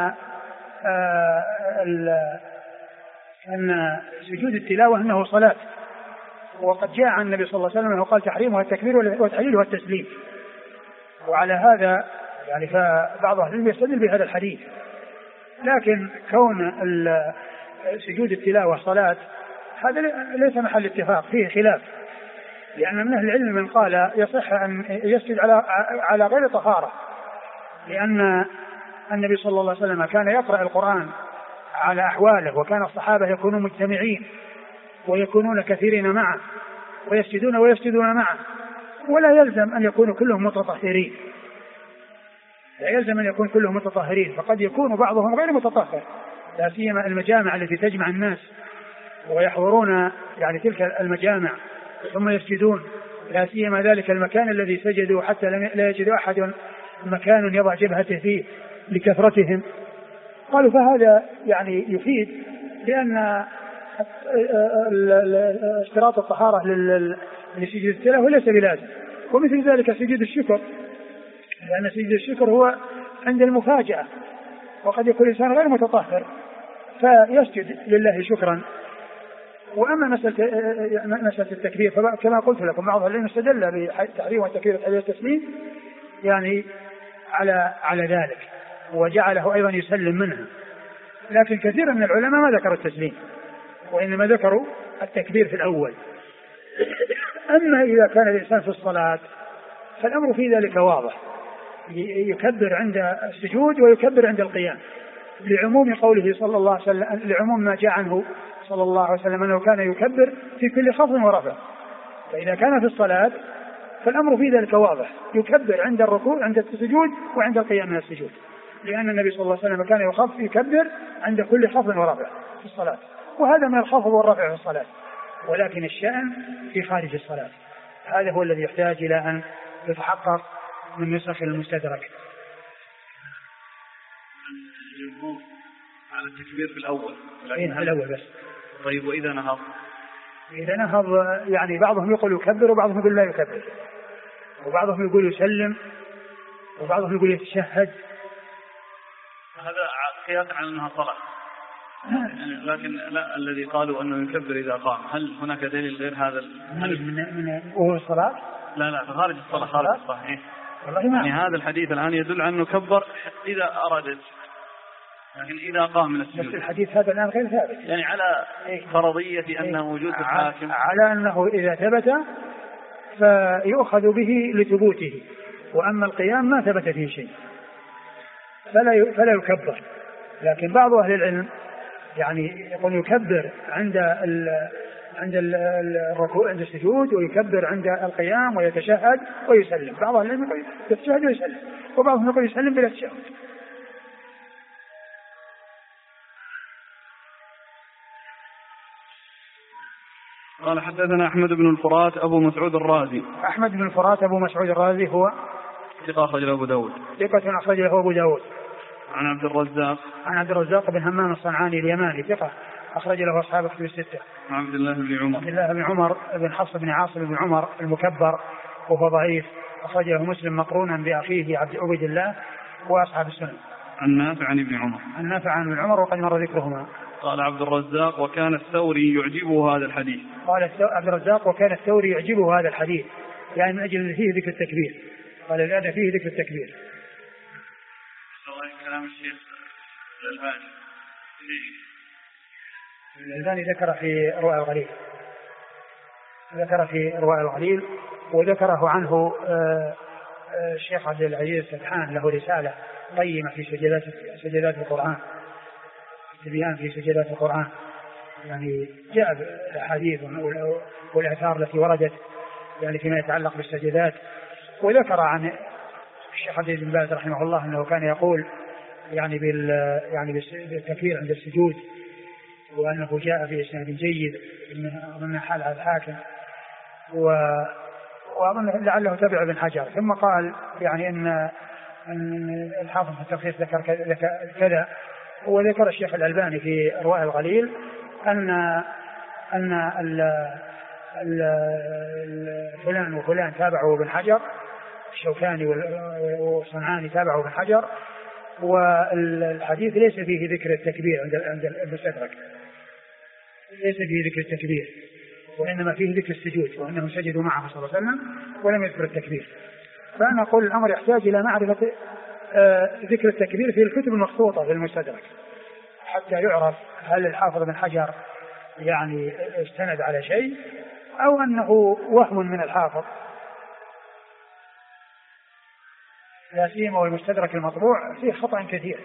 أن سجود التلاوة أنه صلاة، وقد جاء عن النبي صلى الله عليه وسلم أنه قال تحريمها التكبير وتحليلها التسليم. وعلى هذا يعني فبعض أهل العلم يستدل بهذا الحديث. لكن كون سجود التلاوة صلاة هذا ليس محل اتفاق، فيه خلاف، لأن من أهل العلم من قال يصح أن يسجد على غير طهارة، لأن النبي صلى الله عليه وسلم كان يقرأ القرآن على أحواله، وكان الصحابة يكونون مجتمعين ويكونون كثيرين معه ويسجدون معه، ولا يلزم أن يكونوا كلهم متطهرين، لا يلزم أن يكون كلهم متطهرين، فقد يكون بعضهم غير متطهر، لا سيما المجامع التي تجمع الناس ويحضرون يعني تلك المجامع ثم يسجدون، لا سيما ذلك المكان الذي سجدوا حتى لا يجد أحد مكان يضع جبهته فيه لكثرتهم. قالوا فهذا يعني يفيد لأن اشتراط الطهارة لسجود التلاوة ليس بلازم. ومثل ذلك سجود الشكر، لأن سجود الشكر هو عند المفاجأة، وقد يكون الإنسان غير متطهر فيسجد لله شكرا. وأما مسألة التكبير فكما قلت لكم بعض العلم استدل بتحريم وتكبير تحية التسليم يعني على ذلك وجعله أيضا يسلم منها، لكن كثير من العلماء ما ذكروا التسليم وإنما ذكروا التكبير في الأول. أما إذا كان الإنسان في الصلاة فالأمر في ذلك واضح، يكبر عند السجود ويكبر عند القيام لعموم قوله صلى الله عليه وسلم، لعموم ما جاء عنه صلى الله عليه وسلم أنه كان يكبر في كل خفض ورفع. فإذا كان في الصلاة فالأمر في ذلك واضح، يكبر عند الركوع عند السجود وعند القيام من السجود، لأن النبي صلى الله عليه وسلم كان يكبر عند كل خفض ورفع في الصلاة، وهذا من الخفض والرفع في الصلاة. ولكن الشأن في خارج الصلاة هذا هو الذي يحتاج إلى أن يتحقق من نسخ المستدرك. الجمهور على التكبير في الأول في الأول بس. طيب وإذا نهض؟ إذا نهض يعني بعضهم يقول يكبر وبعضهم يقول لا يكبر، وبعضهم يقول يسلم وبعضهم يقول يتشهد. هذا قياسا على أنها صلاة. لكن لا، الذي قالوا أنه يكبر إذا قام، هل هناك دليل غير هذا؟ من وهو الصلاة؟ لا خارج الصلاة، خارج الصلاة. إيه؟ يعني هذا الحديث الآن يدل على أنه كبر إذا أرادت، لكن إذا قام من السجود. بس الحديث هذا الآن غير ثابت، يعني على فرضية أنه موجود في الحاكم، على أنه إذا ثبت فيؤخذ به لثبوته، وأما القيام ما ثبت فيه شيء فلا يكبر. لكن بعض أهل العلم يعني يقول يكبر عند الركوع عند السجود، ويكبر عند القيام ويتشهد ويسلم. بعض أهل العلم يقول يتشهد ويسلم، وبعضهم يقول يسلم بلا تشهد. قال حدثنا أحمد بن الفرات أبو مسعود الرازي. أحمد بن الفرات أبو مسعود الرازي هو ثقة أخرج له أبو داود. ثقة أخرج له أبو داود. عن عبد الرزاق. عن عبد الرزاق بن همام الصنعاني اليماني ثقة أخرج له أصحاب كتب الستة. عن عبد الله بن عمر. عبد الله بن عمر بن حفص بن عاصم بن عمر المكبر وهو ضعيف، أخرج له مسلم مقرونا بأخيه عبد الله وأصحاب السنن. عن نافع عن ابن عمر. عن نافع عن ابن عمر وقد مر ذكرهما. قال عبد الرزاق وكان الثوري يعجبه هذا الحديث. قال عبد الرزاق وكان الثوري يعجبه هذا الحديث، يعني من أجل فيه ذكر التكبير، قال الآن فيه ذكر التكبير. كلام الشيخ الألباني ذكر في رواء الغليل، ذكر في رواء الغليل، وذكره عنه الشيخ عبد العزيز السبحان له رسالة قيمة في سجلات القرآن، تبيان في سجلات القرآن، يعني جاء الأحاديث والآثار التي وردت يعني فيما يتعلق بالسجدات. وذكر عن الشيخ عبد بن باز رحمه الله أنه كان يقول يعني بالتكبير عند السجود، وأنه جاء في إسناد جيد من حال على الحاكم، وأظن لعله تبع ابن حجر. ثم قال يعني أن الحافظ في التلخيص ذكر كذا. وذكر الشيخ الألباني في رواء الغليل أن فلان وفلان تابعوا ابن حجر، الشوكاني والصنعاني تابعوا ابن حجر، والحديث ليس فيه ذكر التكبير عند المستدرك، ليس فيه ذكر التكبير، وإنما فيه ذكر السجود، وأنهم سجدوا معه صلى الله عليه وسلم ولم يذكر التكبير. فأنا أقول الأمر يحتاج إلى معرفة ذكر التكبير في الكتب المخطوطة في المستدرك حتى يعرف هل الحافظ بن حجر يعني استند على شيء أو أنه وهم من الحافظ، لا سيما والمستدرك المطبوع فيه خطأ كثير.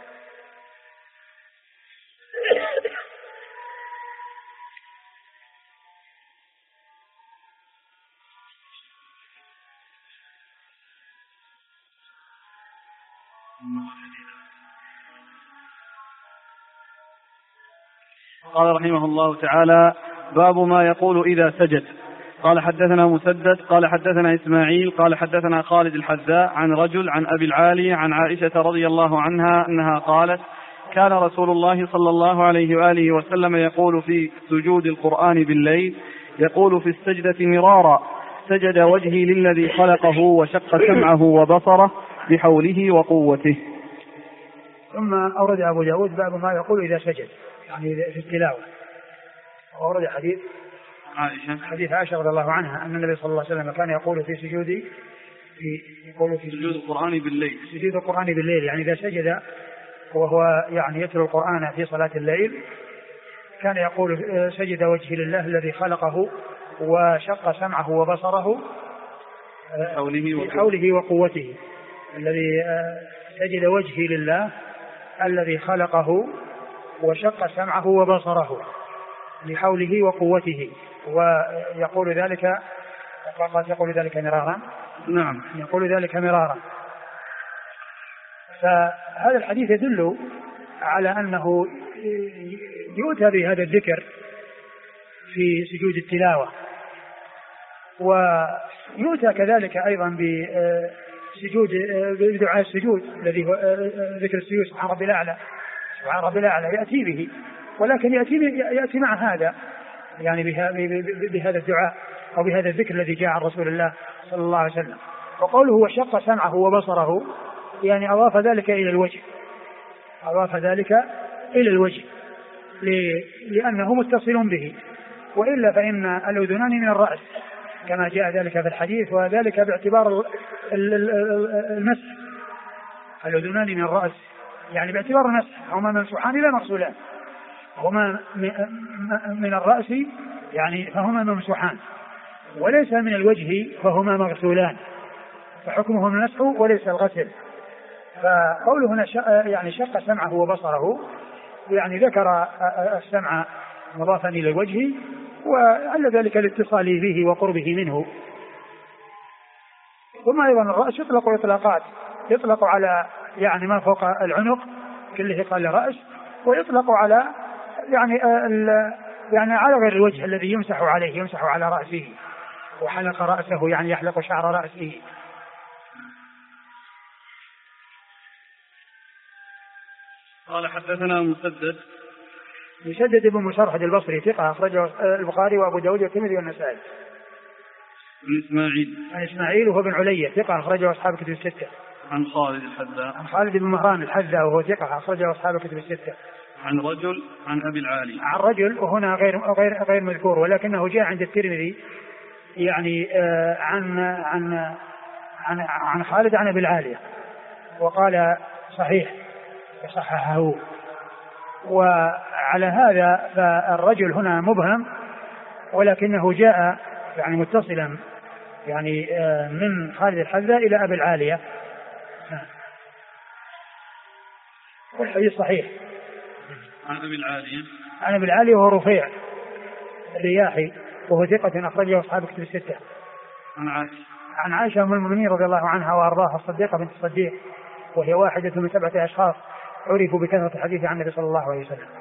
قال رحمه الله تعالى: باب ما يقول إذا سجد. قال حدثنا مسدد قال حدثنا إسماعيل قال حدثنا خالد الحذاء عن رجل عن أبي العالي عن عائشة رضي الله عنها أنها قالت: كان رسول الله صلى الله عليه وآله وسلم يقول في سجود القرآن بالليل، يقول في السجدة مرارا: سجد وجهي للذي خلقه وشق سمعه وبصره بحوله وقوته. ثم أورد أبو داود باب ما يقول إذا سجد يعني في التلاوة. وأورد حديث عائشة رضي الله عنها أن النبي صلى الله عليه وسلم كان يقول في سجود سجود القرآن بالليل، سجود القرآن بالليل، يعني إذا سجد وهو يعني يتلو القرآن في صلاة الليل كان يقول سجد وجهي لله الذي خلقه وشق سمعه وبصره بحوله وقوته. الذي سجد وجهي لله الذي خلقه وشق سمعه وبصره بحوله وقوته. ويقول ذلك يقول ذلك مرارا. نعم، يقول ذلك مرارا. فهذا الحديث يدل على أنه يؤتى بهذا الذكر في سجود التلاوة، ويؤتى كذلك أيضا بسجود بدعاء السجود الذي هو ذكر السجود سبحان ربي الأعلى، سبحان ربي الأعلى يأتي به، ولكن يأتي مع هذا يعني بهذا الدعاء أو بهذا الذكر الذي جاء عن رسول الله صلى الله عليه وسلم. وقوله وشق سمعه وبصره يعني أضاف ذلك إلى الوجه، أضاف ذلك إلى الوجه لأنه متصل به، وإلا فإن الأذنان من الرأس كما جاء ذلك في الحديث، وذلك باعتبار المسح. الأذنان من الرأس يعني باعتبار المسح، هما ممسوحان لا مغسولان، هما من الرأس يعني فهما ممسوحان، وليس من الوجه فهما مغسولان، فحكمهما المسح وليس الغسل. فقوله هنا يعني شق سمعه وبصره يعني ذكر السمع مضافا إلى الوجه، وعلى ذلك الاتصال به وقربه منه. ثم أيضا الرأس يطلق إطلاقات، يطلق على يعني ما فوق العنق كله قال رأس، ويطلق على يعني على غير الوجه الذي يمسح عليه، يمسح على رأسه، وحلق رأسه يعني يحلق شعر رأسه. قال حدثنا مسدد بن مسرهد البصري ثقة أخرجه البخاري وأبو داود والترمذي والنسائي. عن إسماعيل وهو بن علية ثقة أخرجه أصحاب الكتب الستة. عن خالد الحذاء، عن خالد بن مهران الحذاء وهو ثقة أخرجه أصحاب الكتب الستة. عن رجل عن أبي العالي، عن رجل وهنا غير مذكور، ولكنه جاء عند الترمذي يعني عن خالد عن أبي العالية، وقال صحيح وصححه. وعلى هذا فالرجل هنا مبهم، ولكنه جاء يعني متصلا يعني من خالد الحذاء إلى أبي العالية، والحديث صحيح. عن أبي العالية وهو رفيع الرياحي وهو ثقة أخرجه أصحاب الكتب الستة. عن عائشة أم المؤمنين رضي الله عنها وأرضاها الصديقة بنت الصديق، وهي واحدة من 7 أشخاص عرفوا بكثرة الحديث عن النبي صلى الله عليه وسلم.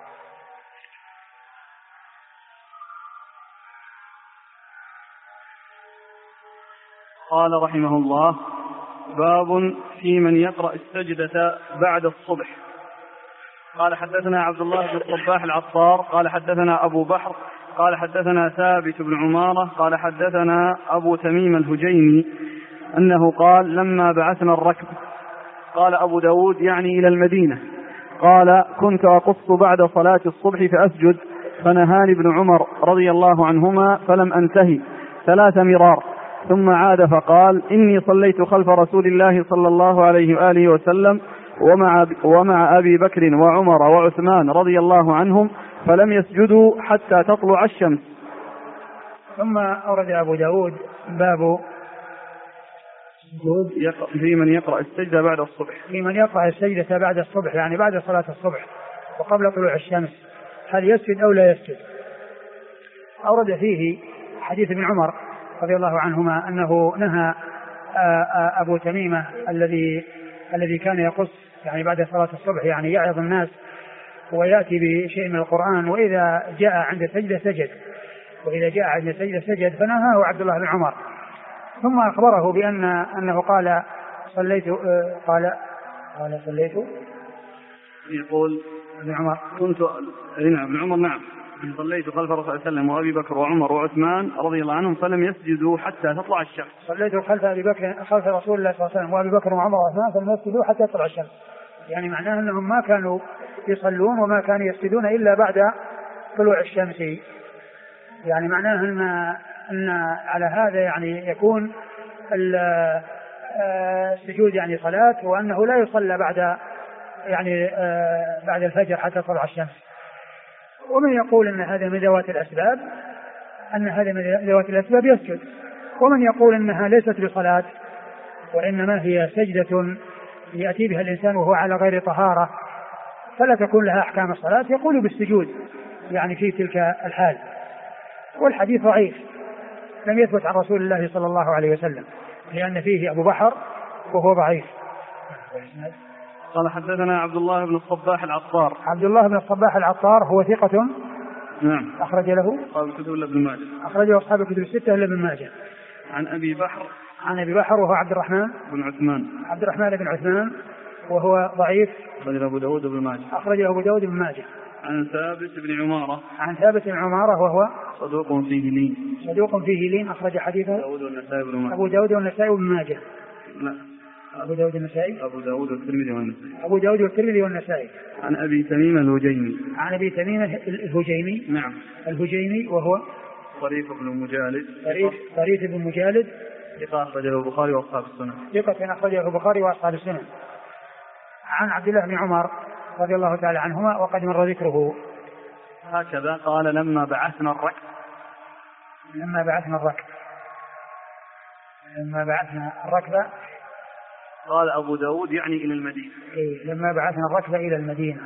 قال رحمه الله: باب في من يقرأ السجدة بعد الصبح. قال حدثنا عبد الله بن الصباح العطار قال حدثنا أبو بحر قال حدثنا ثابت بن عمارة قال حدثنا أبو تميم الهجيمي أنه قال: لما بعثنا الركب، قال أبو داود يعني إلى المدينة، قال: كنت أقص بعد صلاة الصبح فأسجد، فنهاني ابن عمر رضي الله عنهما فلم أنتهي 3 مرار، ثم عاد فقال: إني صليت خلف رسول الله صلى الله عليه وآله وسلم ومع أبي بكر وعمر وعثمان رضي الله عنهم فلم يسجدوا حتى تطلع الشمس. ثم أورد أبو داود باب في من يقرأ السجدة بعد الصبح، في من يقرأ السجدة بعد الصبح يعني بعد صلاة الصبح وقبل طلوع الشمس، هل يسجد أو لا يسجد؟ أورد فيه حديث ابن عمر رضي الله عنهما أنه نهى أبو تميمة الذي كان يقص يعني بعد صلاة الصبح يعني يعظ الناس ويأتي بشيء من القرآن، وإذا جاء عند السجدة سجد، وإذا جاء عند السجدة سجد، فنهاه عبد الله بن عمر. ثم أخبره بأنه قال صليت يقول ابن عمر ابن عمر نعم صليت خلف رسول الله صلى الله عليه وسلم وأبي بكر وعمر وعثمان رضي الله عنهم فلم يسجدوا حتى تطلع الشمس. صليت خلف رسول الله صلى الله عليه وسلم وأبي بكر وعمر وعثمان فلم يسجدوا حتى تطلع الشمس. يعني معناه أنهم ما كانوا يصلون وما كانوا يسجدون إلا بعد طلوع الشمس. يعني معناه أن على هذا يعني يكون السجود يعني صلاة، وأنه لا يصلى بعد الفجر حتى تطلع الشمس. ومن يقول أن هذا من ذوات الأسباب يسجد، ومن يقول أنها ليست بصلاة وإنما هي سجدة يأتي بها الإنسان وهو على غير طهارة فلا تكون لها أحكام الصلاة، يقول بالسجود يعني في تلك الحال. والحديث ضعيف لم يثبت عن رسول الله صلى الله عليه وسلم، لأن فيه أبو بحر وهو ضعيف. قال حدثنا عبد الله بن الصباح العطار. عبد الله بن الصباح العطار هو ثقة، نعم، أخرج له أصحاب الكتب إلا ابن ماجه. أخرجه أصحاب الكتب الستة إلا ابن ماجه. عن أبي بحر وهو عبد الرحمن بن عثمان وهو ضعيف، أخرجه أبو داود بن ماجه. عن ثابت بن عمارة وهو صدوق فيه لين أخرج حديثه أبو داود والنسائي وابن ماجه. لا، أبو داود والنسائي. أبو داود والترمذي والنسائي. عن أبي تميم الهجيمي. نعم، الهجيمي وهو طريف بن مجالد ثقة أخرجه البخاري وأصحاب السنن. عن عبد الله بن عمر رضي الله تعالى عنهما وقد مر ذكره. هكذا قال لما بعثنا الركب قال أبو داود يعني إلى المدينة. لما بعثنا الركب إلى المدينة،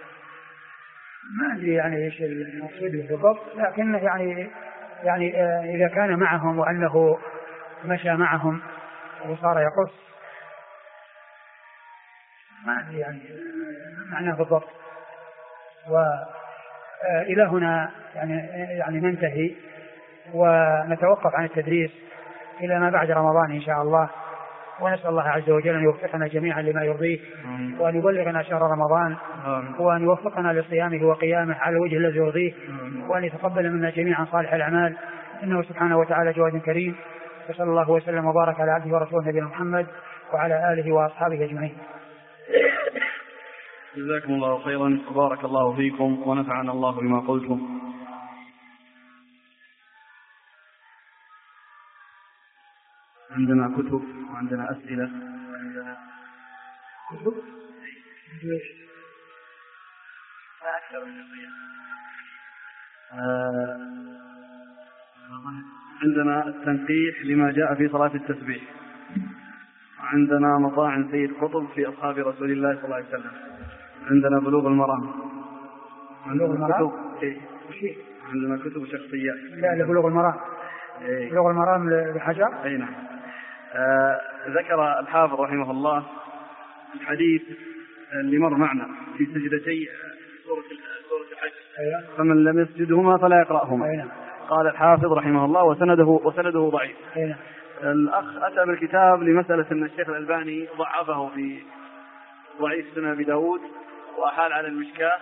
ما أدري يعني إيش المقصود بالضبط، لكن يعني إذا كان معهم وأنه مشى معهم وصار يقص، ما أدري يعني معناه بالضبط. وإلى هنا يعني ننتهي ونتوقف عن التدريس إلى ما بعد رمضان إن شاء الله، ونسأل الله عز وجل أن يوفقنا جميعا لما يرضيه، وأن يبلغنا شهر رمضان، وأن يوفقنا لصيامه وقيامه على الوجه الذي يرضيه، وأن يتقبل منا جميعا صالح الأعمال، إنه سبحانه وتعالى جواد كريم. وصلى الله وسلم وبارك على عبده ورسوله نبينا محمد وعلى آله وأصحابه أجمعين. جزاكم الله خيرا وبارك الله فيكم ونفعنا الله بما قلتم. عندنا كتب وعندنا أسئلة وعندنا كتب عندنا التنقيح لما جاء في صلاة التسبيح، عندنا مطاعن سيد قطب في أصحاب رسول الله صلى الله عليه وسلم، عندنا بلوغ المرام. عندنا كتب شخصيات. لا، بلوغ المرام. بلوغ المرام لحجر. أي نعم. ذكر الحافظ رحمه الله الحديث اللي مر معنا في سجدتي سورة الحج، فمن لم يسجدهما فلا يقرأهما. قال الحافظ رحمه الله وسنده ضعيف. الأخ أتى بالكتاب لمسألة أن الشيخ الألباني ضعفه في ضعيف سنن أبي داود وأحال على المشكاة.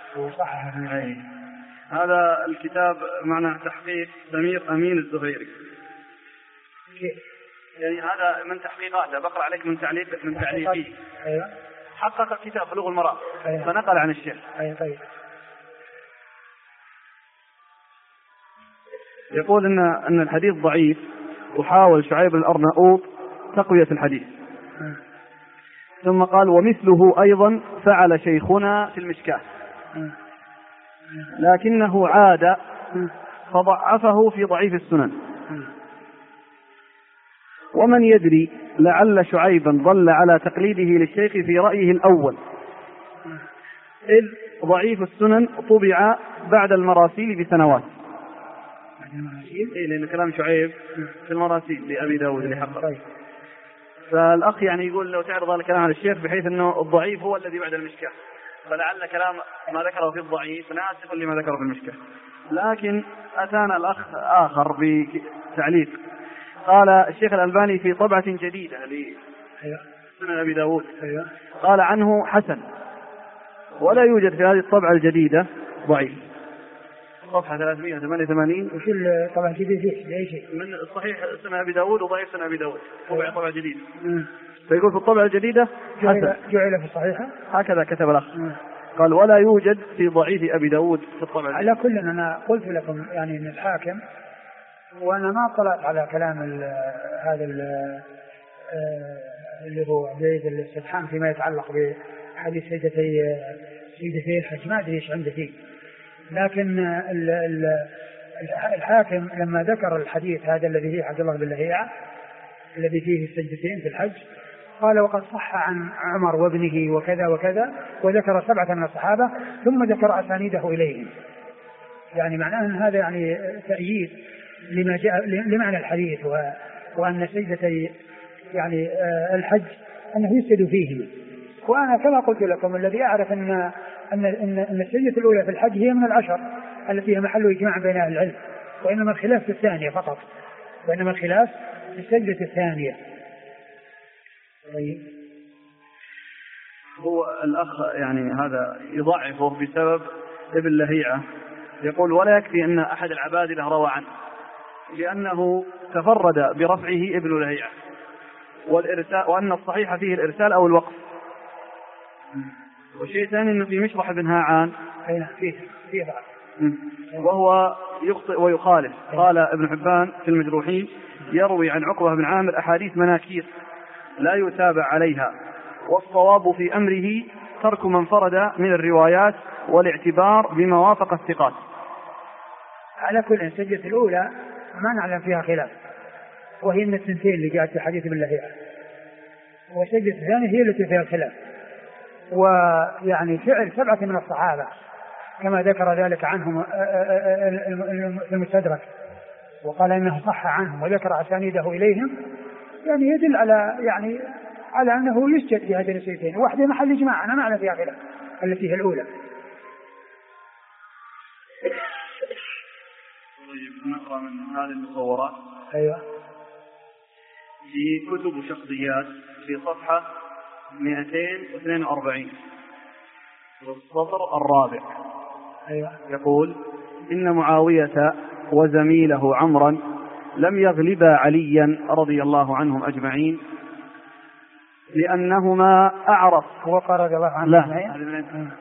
هذا الكتاب معنى تحقيق سمير أمين الزهيري، يعني هذا من تحقيقاته، بقرأ عليك من تعليقه. حقق الكتاب بلوغ المرام فنقل عن الشيخ. يقول أن الحديث ضعيف، وحاول شعيب الأرناؤوط تقوية الحديث، ثم قال ومثله أيضا فعل شيخنا في المشكاة، لكنه عاد فضعفه في ضعيف السنن. ومن يدري لعل شعيبا ظل على تقليده للشيخ في رأيه الأول، إذ ضعيف السنن طبع بعد المراسيل بسنوات. لأن كلام شعيب في المراسيل لأبي داود اللي حقق. فالأخ يعني يقول لو تعرض هذا الكلام على الشيخ بحيث أنه الضعيف هو الذي بعد المشكاة، فلعل كلام ما ذكره في الضعيف ناسخ لما ذكره في المشكاة. لكن أتانا الأخ آخر بتعليق، قال الشيخ الألباني في طبعة جديدة لسنن أبي داود قال عنه حسن، ولا يوجد في هذه الطبعة الجديدة ضعيف. صفحة 388. وش الطبع الجديد فيه؟ لأي شيء؟ من الصحيح سنة أبي داود وضعيف سنة أبي داود، طبع جديد. فيقول في الطبعة الجديدة جعل في الصحيحة هكذا كتب الأخ. قال ولا يوجد في ضعيف أبي داود في الطبع. على كل أنا قلت لكم يعني من الحاكم، وأنا ما طلعت على كلام هذا اللي هو عبيد الاستفحام فيما يتعلق بحديث سيدتي الحج، ما أدري إيش عنده فيه، لكن الحاكم لما ذكر الحديث هذا الذي فيه عبد الله بن لهيعة الذي فيه السجدتين في الحج، قال وقد صح عن عمر وابنه وكذا وكذا، وذكر 7 من الصحابة ثم ذكر أسانيده إليهم. يعني معناه أن هذا يعني تأييد لما جاء لمعنى الحديث، وأن سجدتي يعني الحج أنه يسجد فيه. وأنا كما قلت لكم الذي أعرف أن السجدة الأولى في الحج هي من 10 التي هي محل إجماع بين أهل العلم، وإنما الخلاف في الثانية فقط، وإنما الخلاف في السجدة الثانية. هو الأخ يعني هذا يضعفه بسبب ابن لهيعة، يقول ولا يكفي أن أحد العبادلة روى عنه، لأنه تفرد برفعه ابن لهيعة، والإرسال وأن الصحيح فيه الإرسال أو الوقف. وشيء ثاني أنه في مشرح بن هاعان فيه وهو يخطئ ويخالف. قال ابن حبان في المجروحين يروي عن عقبة بن عامر أحاديث مناكير لا يتابع عليها، والصواب في أمره ترك من فرد من الروايات والاعتبار بما وافق الثقات. على كل السجدة الأولى ما نعلم فيها خلاف، وهي من الثنتين اللي جاءت في حديث ابن لهيعة، والسجدة الثانية هي التي فيها الخلاف. ويعني فعل 7 من الصحابة كما ذكر ذلك عنهم في المستدرك، وقال إنه صح عنهم وذكر أسانيده إليهم، يعني يدل على أنه يسجد في هذين السجدتين، واحدة محل إجماع أنا ما أعلم فيها خلاف التي هي الأولى. طيب نقرأ من هذه المصورات. أيوة. في كتب شخصيات في صفحة 242 والسطر 4. أيوة. يقول إن معاوية وزميله عمرا لم يغلبا عليا رضي الله عنهم أجمعين لأنهما أعرف. هو قال رضي الله عنهم أجمعين.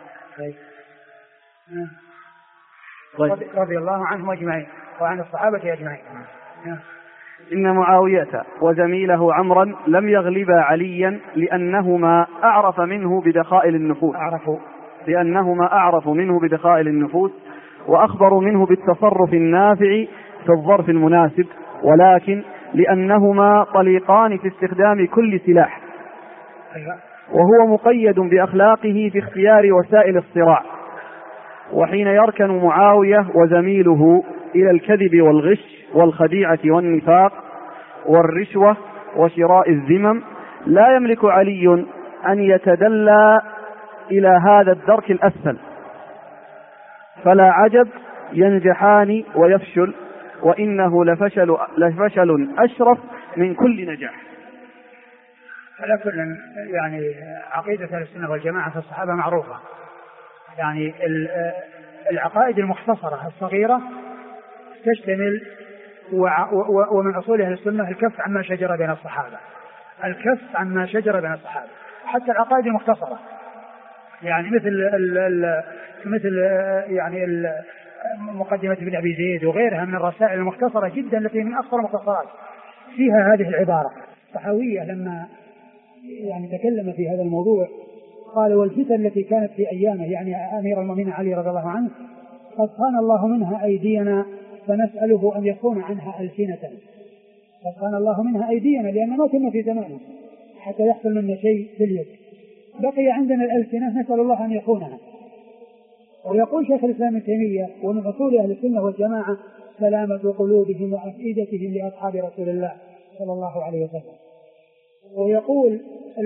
رضي الله عنهم أجمعين وعن الصحابة أجمعين. إن معاوية وزميله عمرا لم يغلبا عليا لأنهما أعرف منه بدخائل النفوس. لأنهما أعرف منه بدخائل النفوس وأخبروا منه بالتصرف النافع في الظرف المناسب، ولكن لأنهما طليقان في استخدام كل سلاح، وهو مقيد بأخلاقه في اختيار وسائل الصراع. وحين يركن معاوية وزميله إلى الكذب والغش والخديعة والنفاق والرشوة وشراء الذمم، لا يملك علي أن يتدلى إلى هذا الدرك الأسفل، فلا عجب ينجحان ويفشل، وإنه لفشل أشرف من كل نجاح. على كل يعني عقيدة أهل السنة والجماعة في الصحابة معروفة، يعني العقائد المختصرة الصغيرة تشتمل، ومن أصول أهل السنة الكف عما شجر بين الصحابة، الكف عما شجر بين الصحابة، حتى العقائد المختصرة يعني مثل يعني مقدمة ابن أبي زيد وغيرها من الرسائل المختصرة جدا التي من أخطر المختصرات فيها هذه العبارة. الطحاوية لما يعني تكلم في هذا الموضوع قال والفتن التي كانت في أيامه، يعني أمير المؤمنين علي رضي الله عنه، قد خان الله منها أيدينا فنسأله أن يخون عنها ألسنة. قد خان الله منها أيدينا لأن ما كنا في زمانه حتى يحصل منا شيء باليد، بقي عندنا الألسنة نسأل الله أن يخونها. ويقول شيخ الإسلام ابن تيمية ومن أصول أهل السنة والجماعة سلامة قلوبهم وأفئدتهم لأصحاب رسول الله صلى الله عليه وسلم. ويقول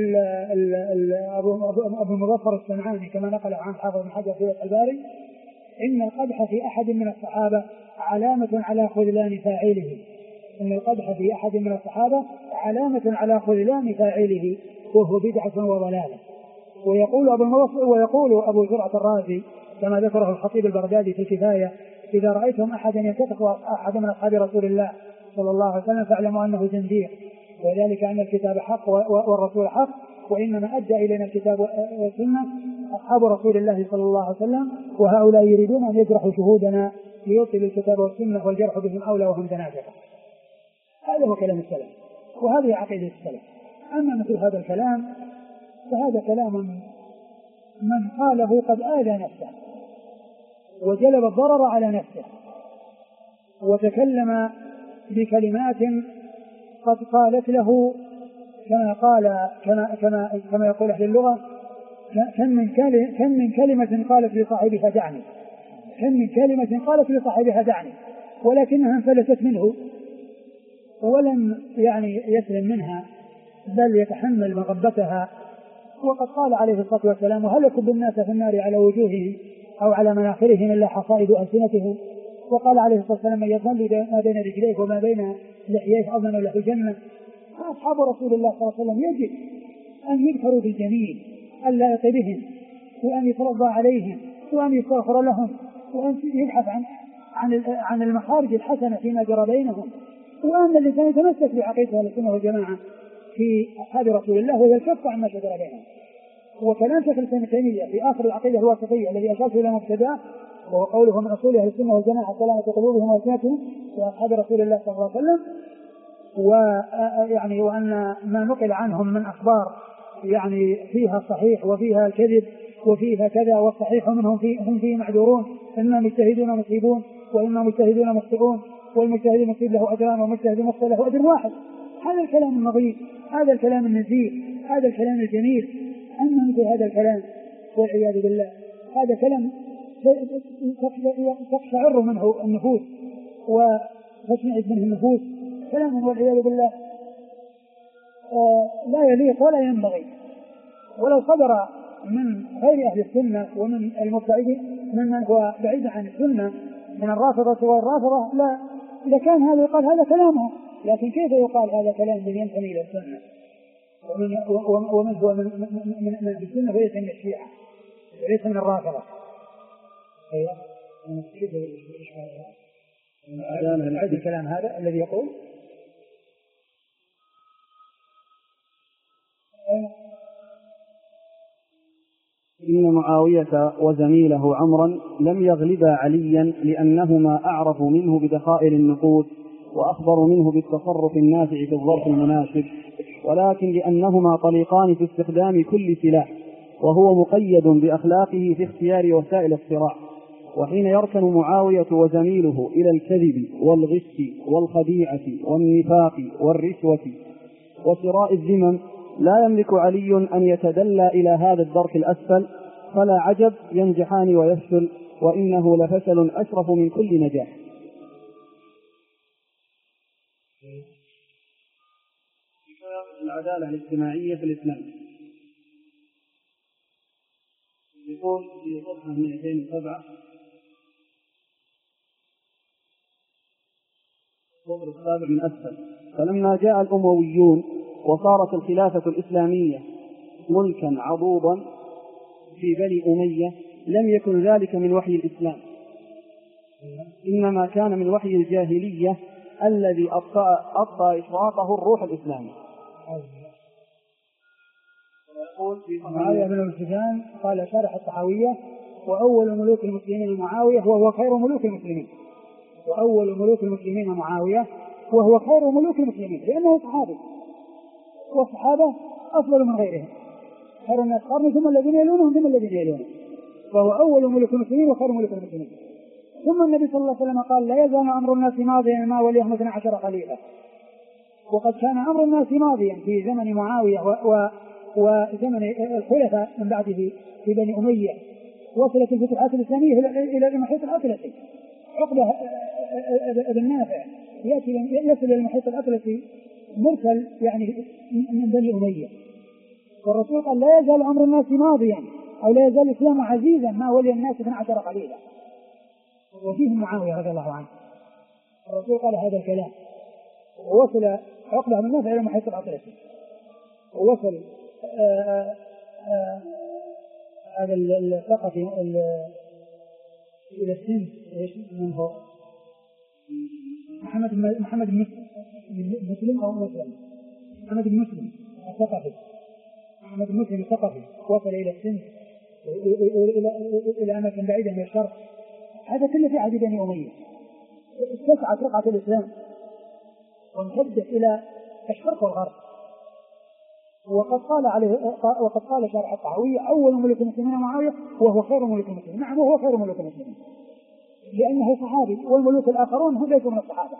أبو المظفر السمعاني كما نقل عن حافظ بن حجر في الباري إن القدح في أحد من الصحابة علامة على خذلان فاعله. إن القدح في أحد من الصحابة علامة على خذلان فاعله وهو بدعة وضلالة. ويقول أبو زرعة الرازي كما ذكره الخطيب البغدادي في الكفاية إذا رأيتم أحدا ينتقص أحد من أصحاب رسول الله صلى الله عليه وسلم فاعلموا أنه زنديق، وذلك أن الكتاب حق والرسول حق، وإنما أدى إلينا الكتاب والسنة أصحاب رسول الله صلى الله عليه وسلم، وهؤلاء يريدون أن يجرحوا شهودنا ليبطلوا الكتاب والسنة والجرح بهم أولى وهم تنازع. هذا هو كلام السلف، وهذه عقيدة السلف. أما مثل هذا الكلام فهذا كلام من قاله قد آذى نفسه وجلب الضرر على نفسه، وتكلم بكلمات قد قالت له كما يقول أهل اللغة كم من كلمة قالت لصاحبها دعني، كم من كلمة قالت لصاحبها دعني، ولكنها انفلتت منه ولم يسلم منها، بل يتحمل مغبتها. وقد قال عليه الصلاة والسلام: وهل يكب الناس في النار على وجوههم أو على مناخرهم إلا حصائد ألسنتهم. وقال عليه الصلاة والسلام: من يصلي ما بين رجليه وما بين لحييه أضمن له الجنة. أصحاب رسول الله صلى الله عليه وسلم يجب أن يذكروا بالجميل اللائق بهم، وأن يترضى عليهم، وأن يستغفر لهم، وأن يبحث عن المخارج الحسنة فيما جرى بينهم، وأن الإنسان يتمسك بعقيدة السنة والجماعة في أصحاب رسول الله ويكف عما شجر بينهم. وكلام شيخ الإسلام ابن تيمية في آخر العقيدة الواسطية الذي أشرت إلى مبتداه، وهو قوله: من أصول أهل السنة والجماعة سلامة قلوبهم وألسنتهم وأصحاب رسول الله صلى الله عليه وسلم. وأن ما نقل عنهم من أخبار فيها صحيح وفيها الكذب وفيها كذا، والصحيح منهم هم فيه معذورون، إما مجتهدون مصيبون وإما مجتهدون مخطئون، والمجتهد المصيب له أجران والمجتهد المخطئ له أجر واحد. هذا الكلام النظيف، هذا الكلام النزيه، هذا الكلام الجميل. أما مثل هذا الكلام والعياذ بالله هذا كلام تقشعر منه النفوس وتشمئز منه النفوس، كلام والعياذ بالله لا يليق ولا ينبغي. ولو صدر من غير أهل السنة ومن المبتعدين ممن هو بعيد عن السنة من الرافضة والرافضة لكان هذا يقال هذا كلامه، لكن كيف يقال هذا كلام من ينتمي إلى السنة ومن هو من السنة وليس من الشيعة وليس من الرافضة؟ هذا الكلام هذا الذي يقول إن معاوية وزميله عمرا لم يغلبا عليا لأنهما أعرف منه بدخائل النفوس وأخبر منه بالتصرف النافع في الظرف المناسب، ولكن لأنهما طليقان في استخدام كل سلاح، وهو مقيد بأخلاقه في اختيار وسائل الصراع. وحين يركن معاوية وزميله إلى الكذب والغش والخديعة والنفاق والرشوة وشراء الذمم لا يملك علي أن يتدلى إلى هذا الدرك الأسفل، فلا عجب ينجحان ويفشل، وإنه لفشل أشرف من كل نجاح. العدالة الاجتماعية في الإسلام يقول في صفحة 207 الصدر السابع من أسفل: فلما جاء الأمويون وصارت الخلافة الإسلامية ملكا عضوضا في بني أمية لم يكن ذلك من وحي الإسلام، إنما كان من وحي الجاهلية الذي أبطأ إشراقه الروح الإسلامي. معاوية بن سفيان قال شارح الطحاوية: وأول ملوك المسلمين معاوية وهو خير ملوك المسلمين، وأول ملوك المسلمين معاوية وهو خير ملوك المسلمين، لأنه صحابي، والصحابة أفضل من غيرهم، خير الناس قرني ثم الذين يلونهم ثم الذين يلونهم، وهو أول ملوك المسلمين وخير ملوك المسلمين. ثم النبي صلى الله عليه وسلم قال: لا يزال أمر الناس ماضيا ما وليهم 12 خليفة. وقد كان أمر الناس ماضيا في زمن معاوية وزمن الخلفاء من بعده في بني أمية. وصلت الفتوحات الإسلامية إلى المحيط الأطلسي، عقبة بن نافع يصل إلى المحيط الأطلسي مرسل من بني أمية. والرسول قال: لا يزال أمر الناس ماضيا أو لا يزال الإسلام عزيزا ما ولي الناس 12 خليفة، وفيهم معاوية رضي الله عنه. الرسول قال هذا الكلام، ووصل عقبة بن نافع إلى المحيط الأطلسي، ووصل هذا الثقفي إلى السن إيش من هو؟ محمد بن مسلم أو مسلم؟ محمد بن مسلم الثقفي. محمد بن مسلم الثقفي وصل إلى السن إلى أماكن بعيدة من الشرق. هذا كله في عهد بني أمية. اتسعت رقعة الإسلام وامتدت إلى الشرق والغرب. وقد قال شارح الطحاوية أول ملك المسلمين معاوية وهو خير ملك المسلمين. نعم وهو خير ملك المسلمين لأنه صحابي، والملوك الآخرون هم ليسوا من الصحابة.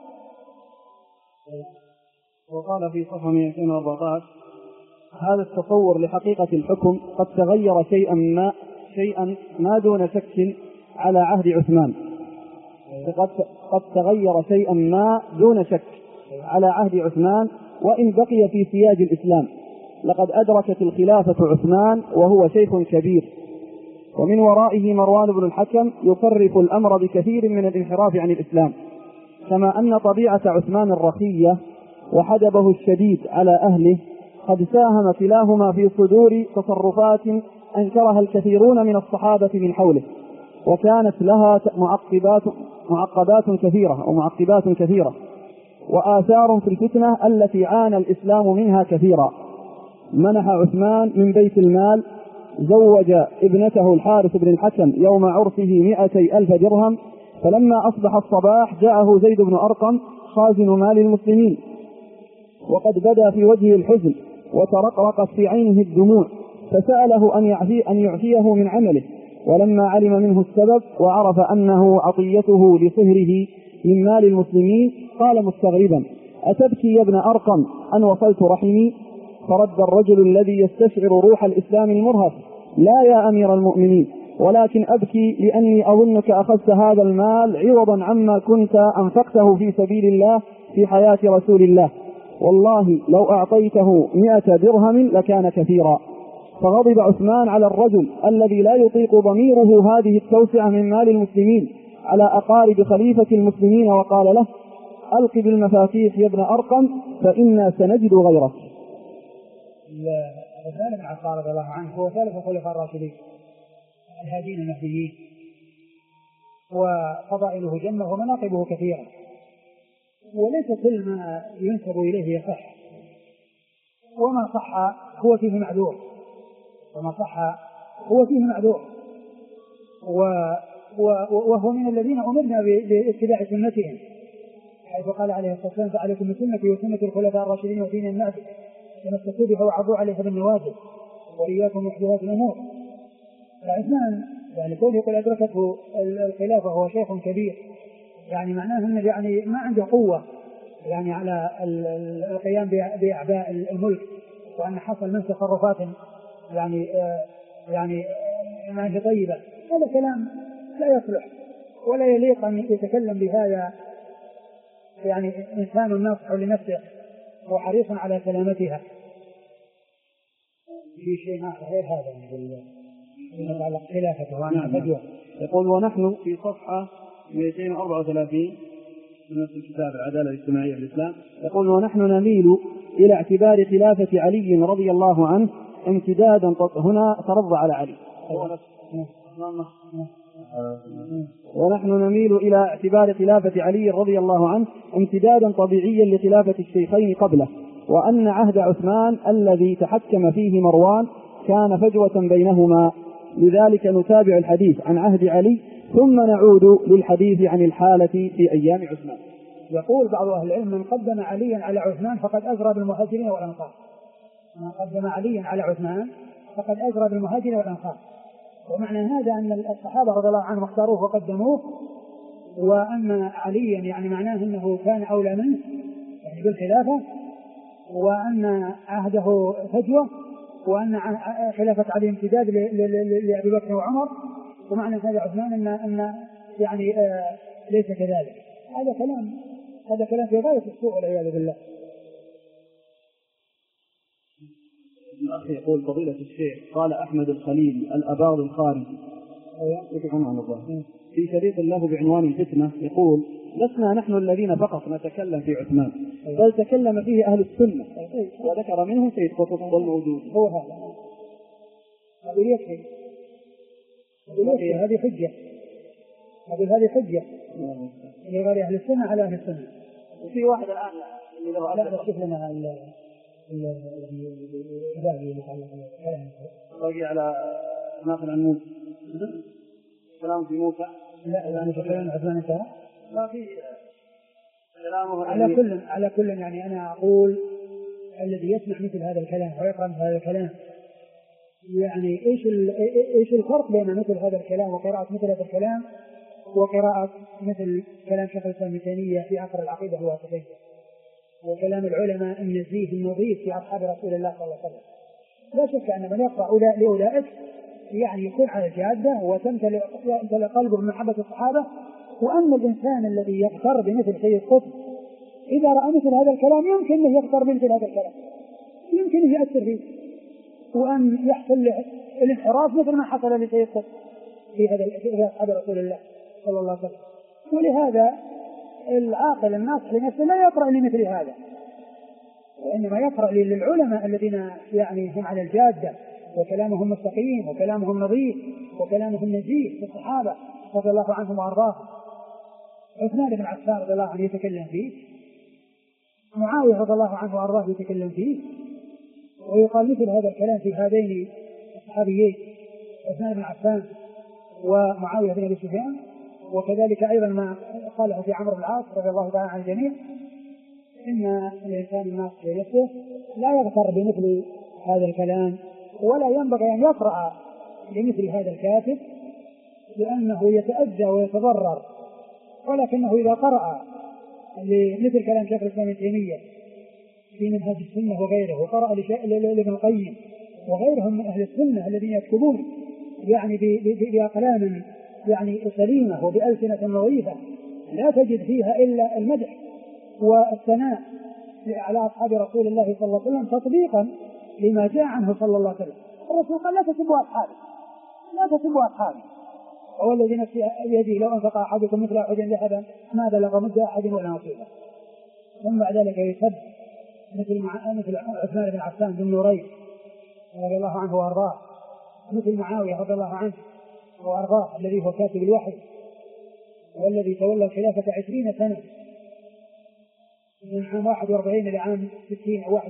وقال في صفحة 214: هذا التصور لحقيقة الحكم قد تغير شيئا ما دون شك على عهد عثمان. قد تغير شيئا ما دون شك على عهد عثمان، وإن بقي في سياج الإسلام. لقد أدركت الخلافة عثمان وهو شيخ كبير، ومن ورائه مروان بن الحكم يصرف الأمر بكثير من الانحراف عن الإسلام، كما أن طبيعة عثمان الرخية وحدبه الشديد على أهله قد ساهم كلاهما في صدور تصرفات أنكرها الكثيرون من الصحابة من حوله، وكانت لها معقبات كثيرة وآثار في الفتنة التي عانى الإسلام منها كثيرا. منح عثمان من بيت المال، زوج ابنته الحارث بن الحكم يوم عرسه 200,000 درهم، فلما أصبح الصباح جاءه زيد بن أرقم خازن مال المسلمين، وقد بدا في وجهه الحزن وترقرقت في عينه الدموع، فسأله أن يعفيه من عمله. ولما علم منه السبب وعرف أنه عطيته لصهره من مال المسلمين قال مستغربا: أتبكي يا ابن أرقم أن وصلت رحمي؟ فرد الرجل الذي يستشعر روح الإسلام المرهف: لا يا أمير المؤمنين، ولكن أبكي لأني أظنك أخذت هذا المال عوضا عما كنت أنفقته في سبيل الله في حياة رسول الله، والله لو أعطيته 100 درهم لكان كثيرا. فغضب عثمان على الرجل الذي لا يطيق ضميره هذه التوسعة من مال المسلمين على أقارب خليفة المسلمين، وقال له: ألق بالمفاتيح يا ابن أرقم فإنا سنجد غيرك. عثمان بن عفان رضي الله عنه هو ثالث الخلفاء الراشدين الهادين المهديين، وفضائله جمة ومناقبه كثيرة، وليس كل ما ينسب إليه يصح، وما صح هو فيه معذور، وهو من الذين أمرنا باتباع سنتهم، حيث قال عليه الصلاة والسلام: فعليكم بسنتي وسنة الخلفاء الراشدين ودين الناس تمسكوا بها وعضوا عليها بالنواجذ وإياكم محدثات الأمور. فعثمان يعني كونه يقول أدركته الخلافة وهو شيخ كبير، يعني معناه أنه يعني ما عنده قوة يعني على القيام بأعباء الملك، وأن حصل من تصرفات يعني ما هي طيبة. هذا كلام لا يصلح ولا يليق أن يتكلم بهذا يعني إنسان ناصح لنفسه وحريص على سلامتها. في شيء غير هذا يتعلق خلافته وأن فجوة. يقول: ونحن في صفحة 234 من الكتاب العدالة الاجتماعية في الإسلام، يقول: ونحن نميل إلى اعتبار خلافة علي رضي الله عنه امتدادا. هنا ترضى على علي. ونحن نميل إلى اعتبار خلافة علي رضي الله عنه امتدادا طبيعيا لخلافة الشيخين قبله، وأن عهد عثمان الذي تحكم فيه مروان كان فجوة بينهما، لذلك نتابع الحديث عن عهد علي ثم نعود للحديث عن الحالة في أيام عثمان. يقول بعض أهل العلم: من قدم عليا على عثمان فقد أزرى بالمهاجرين والأنصار. من قدم عليا على عثمان فقد أزرى بالمهاجرين والأنصار. ومعنى هذا أن الصحابة رضي الله عنهم اختاروه وقدموه، وأن عليا يعني معناه أنه كان أولى منه يعني بالخلافة، وأن عهده فجوة، وأن خلافة علي امتداد لأبي بكر وعمر. ومعنى هذا عثمان أن يعني ليس كذلك. هذا كلام في غاية السوء والعياذ بالله. الأخ يقول: فضيلة الشيخ، قال أحمد الخليل الأباض الخارجي في شريط له بعنوان الفتنة، يقول: لسنا نحن الذين فقط نتكلم في عثمان، بل تكلم فيه أهل السنة، وذكر منهم سيد قطب والموجود. هو هذا يكفي، هذه حجة. أقول هذه حجة لغير أهل السنة على أهل السنة. وفي واحد الآن اللي له لا تشوف لنا باقي على ناقل عن موسى كلام في موسى. لا يعني كلام عثمان انتهى. لا في كلامه على كل يعني أنا أقول الذي يسمع مثل هذا الكلام ويقرأ مثل هذا الكلام يعني إيش الفرق بين مثل هذا الكلام وقراءة مثل هذا الكلام وقراءة مثل كلام شيخ الإسلام ابن تيمية في آخر العقيدة الواسطية وكلام العلماء النزيه النظيف في أصحاب رسول الله صلى الله عليه وسلم. لا شك أن من يقرأ لأولئك يعني يكون على الجادة وتمتلئ قلبه من محبة الصحابة. وأما الإنسان الذي يغتر بمثل سيد قطب إذا رأى مثل هذا الكلام يمكن أن يغتر بمثل هذا الكلام، يمكن أن يأثر فيه وأن يحصل الانحراف مثل ما حصل لسيد قطب في أصحاب رسول الله صلى الله عليه وسلم. ولهذا العاقل الناصح لنفسه لا يقرأ لمثل هذا، وإنما يقرأ للعلماء الذين يعني هم على الجادة وكلامهم مستقيم وكلامهم نظيف وكلامهم نزيه في الصحابة رضي الله عنهم وأرضاهم. عثمان بن عفان رضي الله عنه يتكلم فيه، معاوية رضي الله عنه وأرضاه يتكلم فيه، ويقال مثل هذا الكلام في هذين الصحابيين عثمان بن عفان ومعاوية بن أبي سفيان، وكذلك أيضا ما قاله في عمرو بن العاص رضي الله تعالى عن الجميع. إن الإنسان الناصح لنفسه لا يغتر بمثل هذا الكلام ولا ينبغي أن يقرأ لمثل هذا الكاتب لأنه يتأذى ويتضرر، ولكنه إذا قرأ لمثل كلام شيخ الإسلام ابن تيمية في منهج السنة وغيره، وقرأ لابن القيم وغيرهم من أهل السنة الذين يكتبون يعني بأقلام يعني سليمة وبألسنة نظيفة لا تجد فيها إلا المدح والثناء على أصحاب رسول الله صلى الله عليه وسلم تطبيقا لما جاء عنه صلى الله عليه وسلم. الرسول قال لا تسبوا أصحابي، لا تسبوا أصحابي، هو الذي نفسي بيده لو أنفق أحدكم مثل أحد ذهبا ما بلغ مد أحد ولا نصيبه. ثم بعد ذلك يسب مثل عثمان بن عفان بن نورين رضي الله عنه وأرضاه، مثل معاوية رضي الله عنه وأرضاه الذي هو كاتب الوحي والذي تولى الخلافة 20 سنة من عام 41 إلى عام 60 أو 61،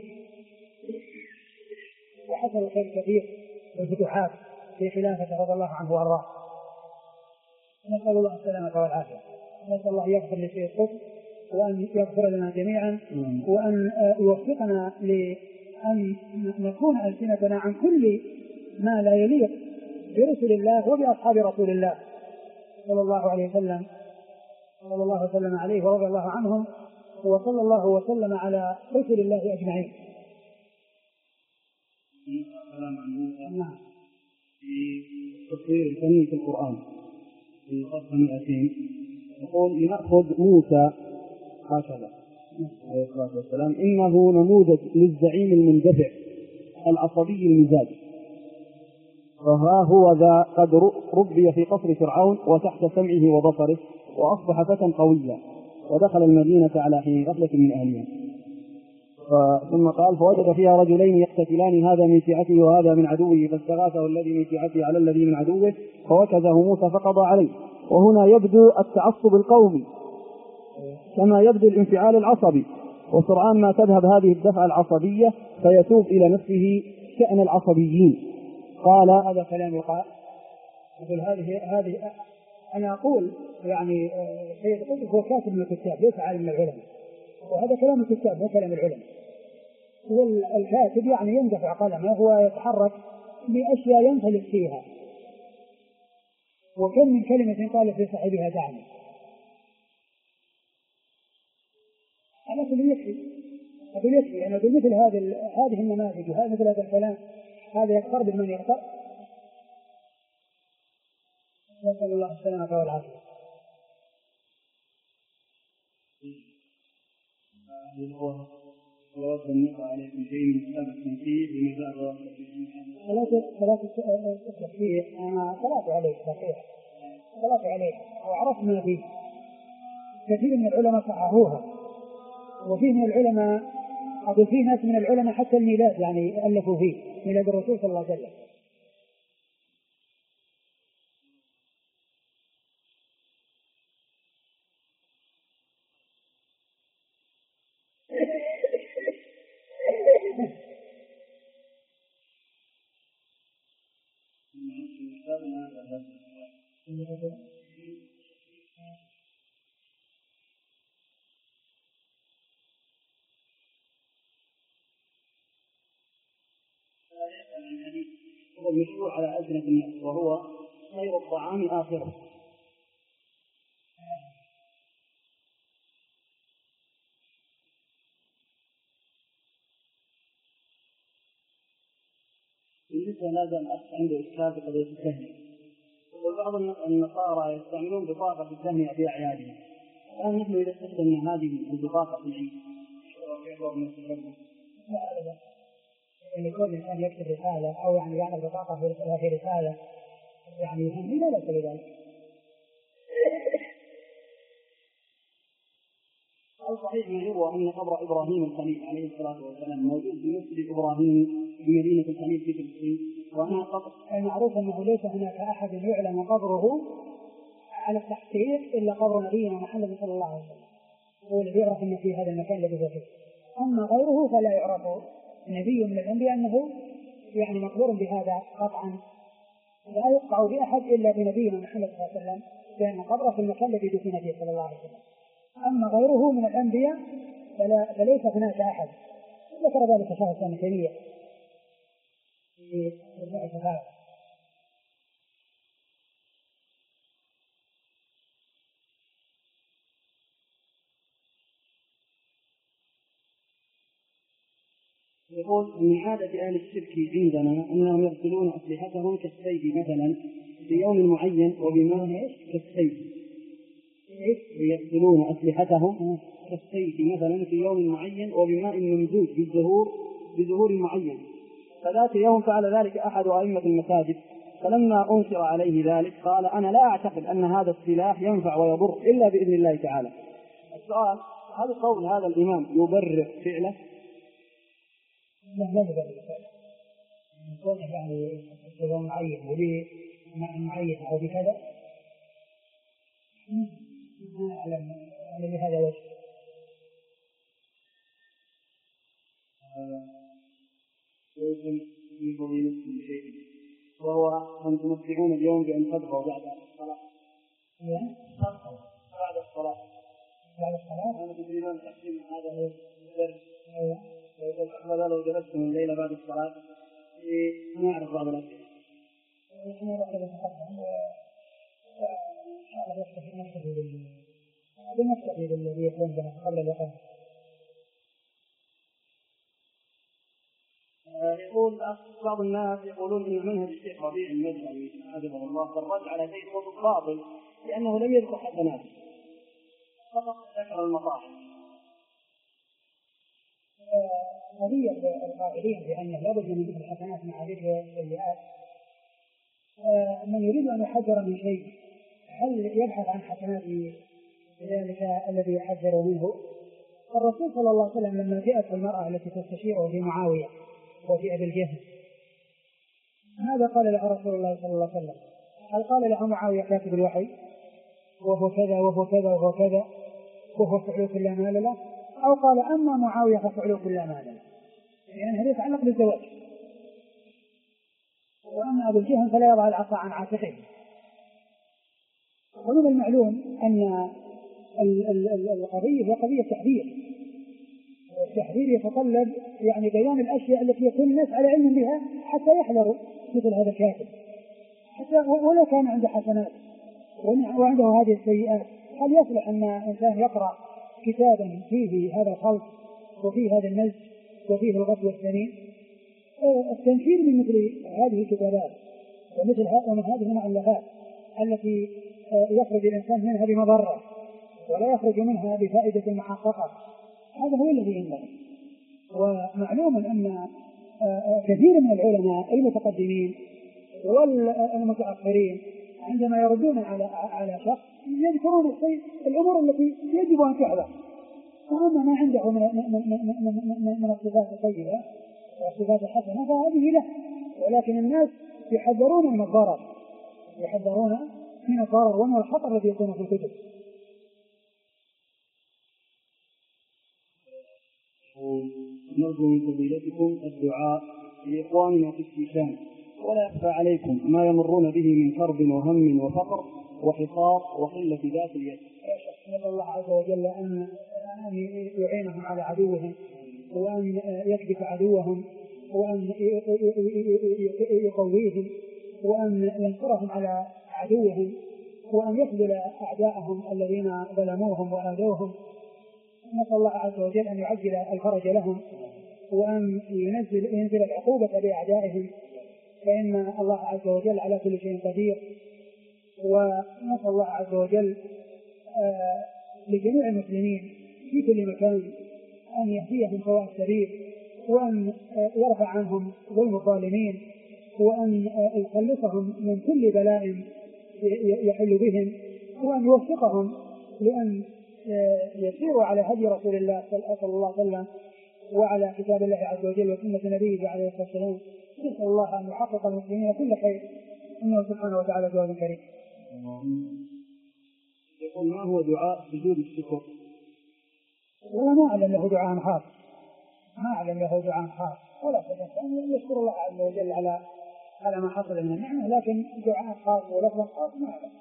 وحصل خير كثير والفتوحات في خلافة رضي الله عنه وأرضاه. نسأل الله السلامة والعافية، نسأل الله يغفر لسيد قطب وأن يغفر لنا جميعا وأن يوفقنا لأن نكون ألسنتنا عن كل ما لا يليق برسل الله وبأصحاب رسول الله صلى الله عليه وسلم، صلى الله وسلم عليه ورضي الله عنهم وصلى الله وسلم على رسل الله أجمعين. الكلام عن موسى في تفسير الثاني في القرآن في صفحة 200 يقول نأخذ موسى هكذا عليه الصلاة والسلام إنه نموذج للزعيم المندفع العصبي المزاج، فها هو ذا قد ربي في قصر فرعون وتحت سمعه وبصره وأصبح فتى قويا ودخل المدينة على حين غفلة من أهلها. ثم قال فوجد فيها رجلين يقتتلان هذا من شيعته وهذا من عدوه فاستغاثه الذي من شيعته على الذي من عدوه فوكزه موسى فقضى عليه. وهنا يبدو التعصب القومي كما يبدو الانفعال العصبي، وسرعان ما تذهب هذه الدفعة العصبية فيتوب إلى نفسه شأن العصبيين. قال هذا كلام يقال، يقول هذه أنا أقول يعني سيد قطب هو كاتب من الكتاب ليس عالم من العلماء، وهذا كلام الكتاب مو كلام العلماء. والكاتب يعني يندفع قلمه هو يتحرك بأشياء ينطلق فيها، وكم من كلمة قال في صاحبها دعني. أنا أقول يكفي أنا أقول مثل هذه النماذج وهذا مثل هذا الكلام هذا يقترب من يقترب. نسأل الله السلامة والعافية. صلاة عليه صحيح، صلاة عليه وعرفنا فيه كثير من العلماء صححوها، وفيه من العلماء أقول فيه ناس من العلماء حتى الميلاد يعني ألفوا فيه ميلاد الرسول صلى الله عليه وسلم. هو المشروع على ألسنة الناس وهو خير الطعام آخره. بالنسبة لهذا الأخ عنده إشكال بقضية التهنئة، وبعض النصارى يستعملون بطاقة التهنئة في أعيادهم. الآن نحن إذا استخدمنا هذه البطاقة في العيد يعني يكون الإنسان يكتب رسالة أو يعني يعمل بطاقة في رسالة يعني لا بأس بذلك. الصحيح ما يروى أن قبر إبراهيم الخليل عليه الصلاة والسلام موجود في مسجد إبراهيم في مدينة الخليل في فلسطين، وأنا قبر المعروف أنه ليس هناك أحد يعلم قبره على التحقيق إلا قبر نبينا محمد صلى الله عليه وسلم، هو الذي يعرف أن في هذا المكان الذي هو فيه. أما غيره فلا يعرف نبي من الأنبياء أنه يعني مقبور بهذا قطعا، لا يقع بأحد إلا بنبينا محمد صلى الله عليه وسلم، لأن قبره في المكان الذي دفن فيه صلى الله عليه وسلم. أما غيره من الأنبياء فليس هناك أحد. ذكر ذلك شيخ الإسلام ابن تيمية في مجموع الفتاوى. يقول من عادة أهل الشرك عندنا أنهم يغسلون أسلحتهم كالسيف مثلا في يوم معين وبماء كالسيف، يغسلون أسلحتهم كالسيف مثلا في يوم معين وبماء ممزوج بزهور معين. فذات يوم فعل ذلك أحد أئمة المساجد، فلما أنكر عليه ذلك قال أنا لا أعتقد أن هذا السلاح ينفع ويضر إلا بإذن الله تعالى. السؤال: هل قول هذا الإمام يبرر فعله؟ لا يبرر فعله، كونه يعني يوم معين وبماء معين أو بكذا ما أعلم بهذا الوجه. في فضيلة شيء وهو أن تمتعون اليوم بأن تبقوا بعد الصلاة. بعد الصلاة أنا تدريبا تحسين هذا هو الدرس. ويقول لو جلستم الليلة بعد الصلاة ما أعرف بعض الأشياء. بنكتفي بالذي يكون قبل الوقت. يقول بعض الناس يقولون إن منهج الشيخ ربيع المدخلي حفظه الله الرد على زيد قطب باطل لأنه لم يذكر حسنات، فقط ذكر المصاحف. قضية القائلين بأنه لا بد من ذكر الحسنات مع ذكر السيئات، من يريد أن يحذر من شيء هل يبحث عن حسنات ذلك الذي يحذر منه؟ الرسول صلى الله عليه وسلم لما جاءت المرأة التي تستشيره في معاوية وفي أبي الجهل ماذا قال لها رسول الله صلى الله عليه وسلم؟ هل قال لها معاوية كاتب الوحي وهو كذا وهو كذا وهو كذا وهو فعله كل مال له، أو قال أما معاوية ففعله كل مال له؟ يعني هذا يتعلق بالزواج. وأما أبو الجهل فلا يضع العصا عن عاتقه. ومن المعلوم أن القضية هي قضية تحذير، والتحذير يتطلب يعني بيان الأشياء التي يكون الناس على علم بها حتى يحذروا مثل هذا الكاتب، حتى ولو كان عنده حسنات وعنده هذه السيئات. هل يصلح أن إنسان يقرأ كتابا فيه هذا الخلط وفيه هذا النزج وفيه الغط والسنين؟ التنفير من مثل هذه الكتابات ومن هذه المؤلفات التي يخرج الإنسان منها بمضرة ولا يخرج منها بفائدة محققة، هذا هو الذي ينبغي. ومعلوم أن كثير من العلماء المتقدمين والمتأخرين عندما يردون على شخص يذكرون الأمور التي يجب أن تحذر، وأما ما عنده من الصفات الطيبة والصفات الحسنة فهذه له، ولكن الناس يحذرون من الضرر، يحذرون من الضرر ومن الخطر الذي يكون في الكتب. نرجو من فضيلتكم الدعاء لإخواننا في الشيشان، ولا يخفى عليكم ما يمرون به من كرب وهم وفقر، وحصار وقلة ذات اليد. نسأل الله عز وجل أن يعينهم على عدوهم، وأن يكبت عدوهم، وأن يقويهم، وأن ينصرهم على عدوهم، وأن يخذل أعداءهم الذين ظلموهم وآذوهم. نسأل الله عز وجل أن يعجل الفرج لهم، وأن ينزل العقوبة لأعدائهم، فإن الله عز وجل على كل شيء قدير. ونسأل الله عز وجل لجميع المسلمين في كل مكان أن يهديهم سواء السبيل، وأن يرفع عنهم ظلم الظالمين، وأن يخلصهم من كل بلاء يحل بهم، وأن يوفقهم لأن يسيروا على هدي رسول الله صلى الله عليه وسلم وعلى كتاب الله عز وجل وسنة نبيه عليه الصلاة والسلام. نسأل الله أن يحقق المسلمين كل خير، إنه سبحانه وتعالى جواد كريم. يقول: ما هو دعاء سجود الشكر؟ ولا ما أعلم له دعاء خاص، ما أعلم له دعاء خاص، ولا أن يشكر الله عز وجل على ما حصل من النعمة، لكن دعاء خاص ولفظ خاص ما أعلم.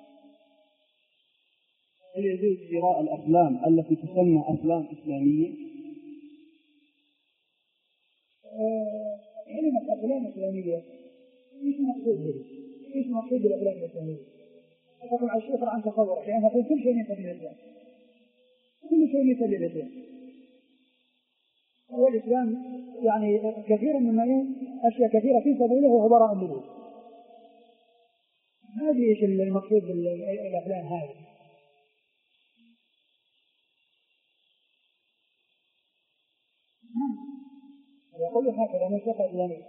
هل يجوز شراء الأفلام التي تسمى أفلام إسلامية؟ كلمة أفلام إسلامية إيش مقصود به؟ إيش مقصود بالأفلام الإسلامية؟ طبعا الشكر عن تصور، يعني نقول كل شيء مثل الإسلام، كل شيء مثل الإسلام. والإسلام يعني كثير مما أشياء كثيرة في سبيله وهو براء منه. هذه إيش المقصود بالأفلام هذه؟ يقول هكذا من شكر الإسلامي.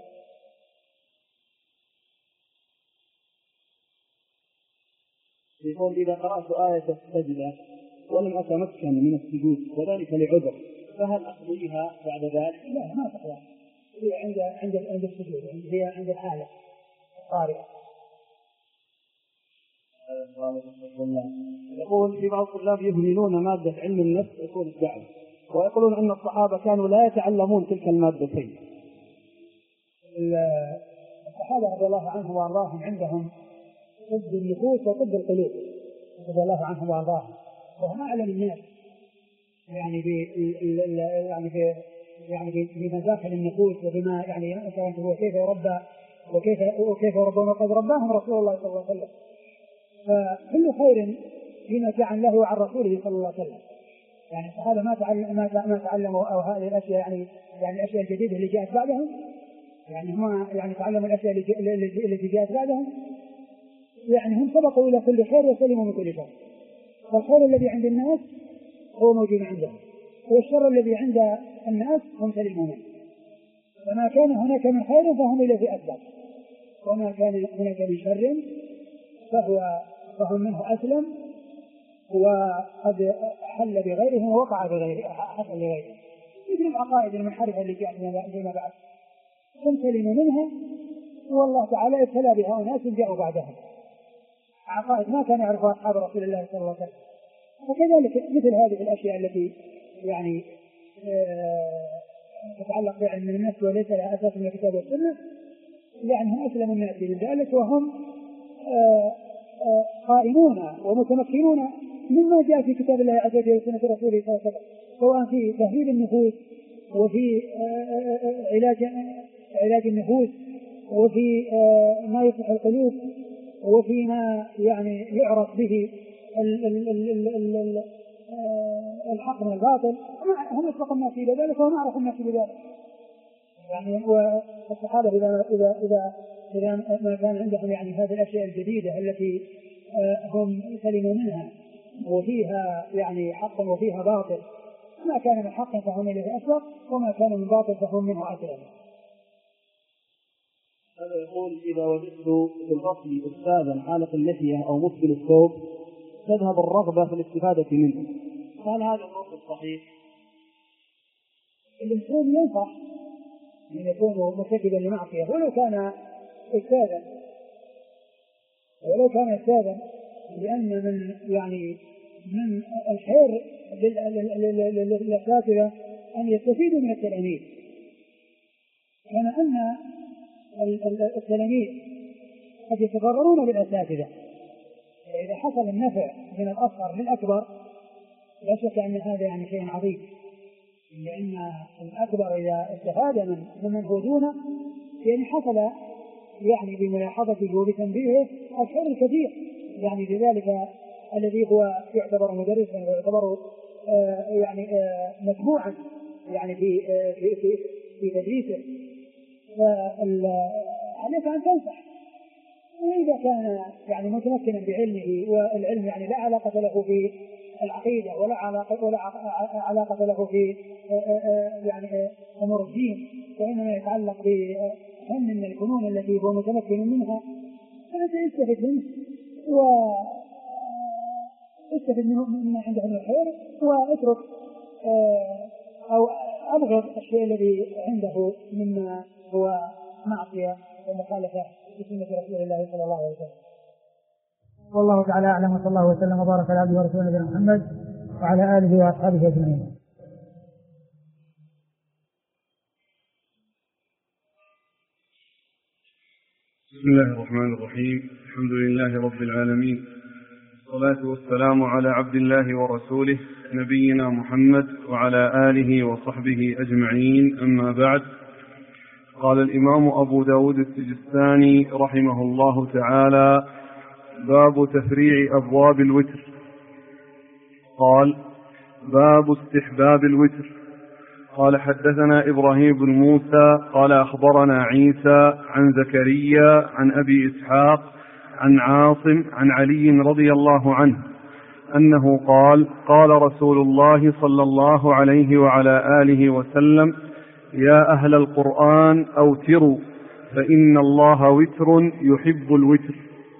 يقول: إذا قرأت آية السجدة ولم أتمكن من السجود وذلك لعذر، فهل أقضيها بعد ذلك؟ لا، ما تقضى، هي عند السجود، هي عند الحالة الطارئة. يقول: في بعض الطلاب يهملون مادة علم النفس أصول الدعوة، ويقولون أن الصحابة كانوا لا يتعلمون تلك المادتين. الصحابة رضي الله عنهم وأرضاهم عندهم طب النفوس وطب القلوب رضي الله عنهم وأرضاهم، وهم أعلم الناس يعني بمداخل النفوس وبما يعني هو كيف يربى وكيف ربنا قد رباهم رسول الله صلى الله عليه وسلم. فكل خير فيما كان له وعن رسوله صلى الله عليه وسلم. يعني الصحابة ما تعلموا أو هذه الأشياء يعني الأشياء الجديدة اللي جاءت بعدهم، يعني هم يعني تعلموا الأشياء التي جاءت بعدهم، يعني هم سبقوا إلى كل خير وسلموا من كل شر. فالخير الذي عند الناس هو موجود عندهم، والشر الذي عند الناس هم سلموا منه. فما كان هناك من خير فهم إليه أسبق، وما كان هناك من شر فهم منه أسلم، وقد حل بغيره ووقع بغيره حصل لغيره. مثل العقائد المنحرفة اللي جاءت فيما بعد هم سلموا منها، والله تعالى ابتلى بها أناس جاءوا بعدهم عقائد ما كان يعرفها أصحاب رسول الله صلى الله عليه وسلم. وكذلك مثل هذه الأشياء التي يعني تتعلق بعلم النفس وليس لها أساس من الكتاب والسنة، يعني هم أسلم الناس من ذلك، وهم قائمون ومتمكنون مما جاء في كتاب الله عز وجل وسنة رسوله صلى الله عليه وسلم، سواء في تهذيب النفوس وفي علاج النفوس وفي ما يصلح القلوب وفيما يعني يعرف به الحق من الباطل. هم يسبق الناس إلى ذلك وهم أعرف الناس بذلك. يعني والصحابة إذا ما كان عندهم يعني هذه الأشياء الجديدة التي هم سلموا منها وفيها يعني حق وفيها باطل، ما كان من حق فهم إليه أسبق، وما كان من باطل فهم منه أسلم. هذا يقول: إذا وجدت في الفصل أستاذا حالق اللحية أو مسبل الثوب تذهب الرغبة في الاستفادة منه، هل هذا الوصف صحيح؟ الإنسان ينصح أن يكون مرتكبا لمعصية ولو كان أستاذا، لأن من الخير للأساتذة أن يستفيدوا من التلاميذ، كما أن التلاميذ قد يتضررون بالأساتذة إذا حصل النفع من الأصغر للأكبر لا شك أن هذا يعني شيء عظيم، لأن الأكبر إذا استفاد من هو دونه يعني حصل يعني بملاحظته وبتنبيهه الخير الكثير، يعني لذلك الذي هو يعتبر مدرسا ويعتبر يعني متبوعا يعني في تدريسه، فعليك أن تنصح. وإذا كان يعني متمكنا بعلمه والعلم يعني لا علاقة له في العقيدة ولا علاقة له في يعني أمور الدين، وإنما يتعلق بفن من الفنون التي هو متمكن منها، فأنت استفد منه واستفد مما عنده من الخير، واترك أو أبغض الشيء الذي عنده مما هو معصية ومخالفة بسنة رسول الله صلى الله عليه وسلم. والله تعالى أعلم، وصلى الله وسلم وبارك على عبده ورسوله نبينا محمد وعلى آله وأصحابه أجمعين. بسم الله الرحمن الرحيم. الحمد لله رب العالمين، والصلاة والسلام على عبد الله ورسوله نبينا محمد وعلى آله وصحبه أجمعين، أما بعد. قال الإمام أبو داود السجستاني رحمه الله تعالى: باب تفريع أبواب الوتر. قال: باب استحباب الوتر. قال: حدثنا إبراهيم بن موسى قال أخبرنا عيسى عن زكريا عن أبي إسحاق عن عاصم عن علي رضي الله عنه أنه قال: قال رسول الله صلى الله عليه وعلى آله وسلم: يا أهل القرآن أوتروا فإن الله وتر يحب الوتر.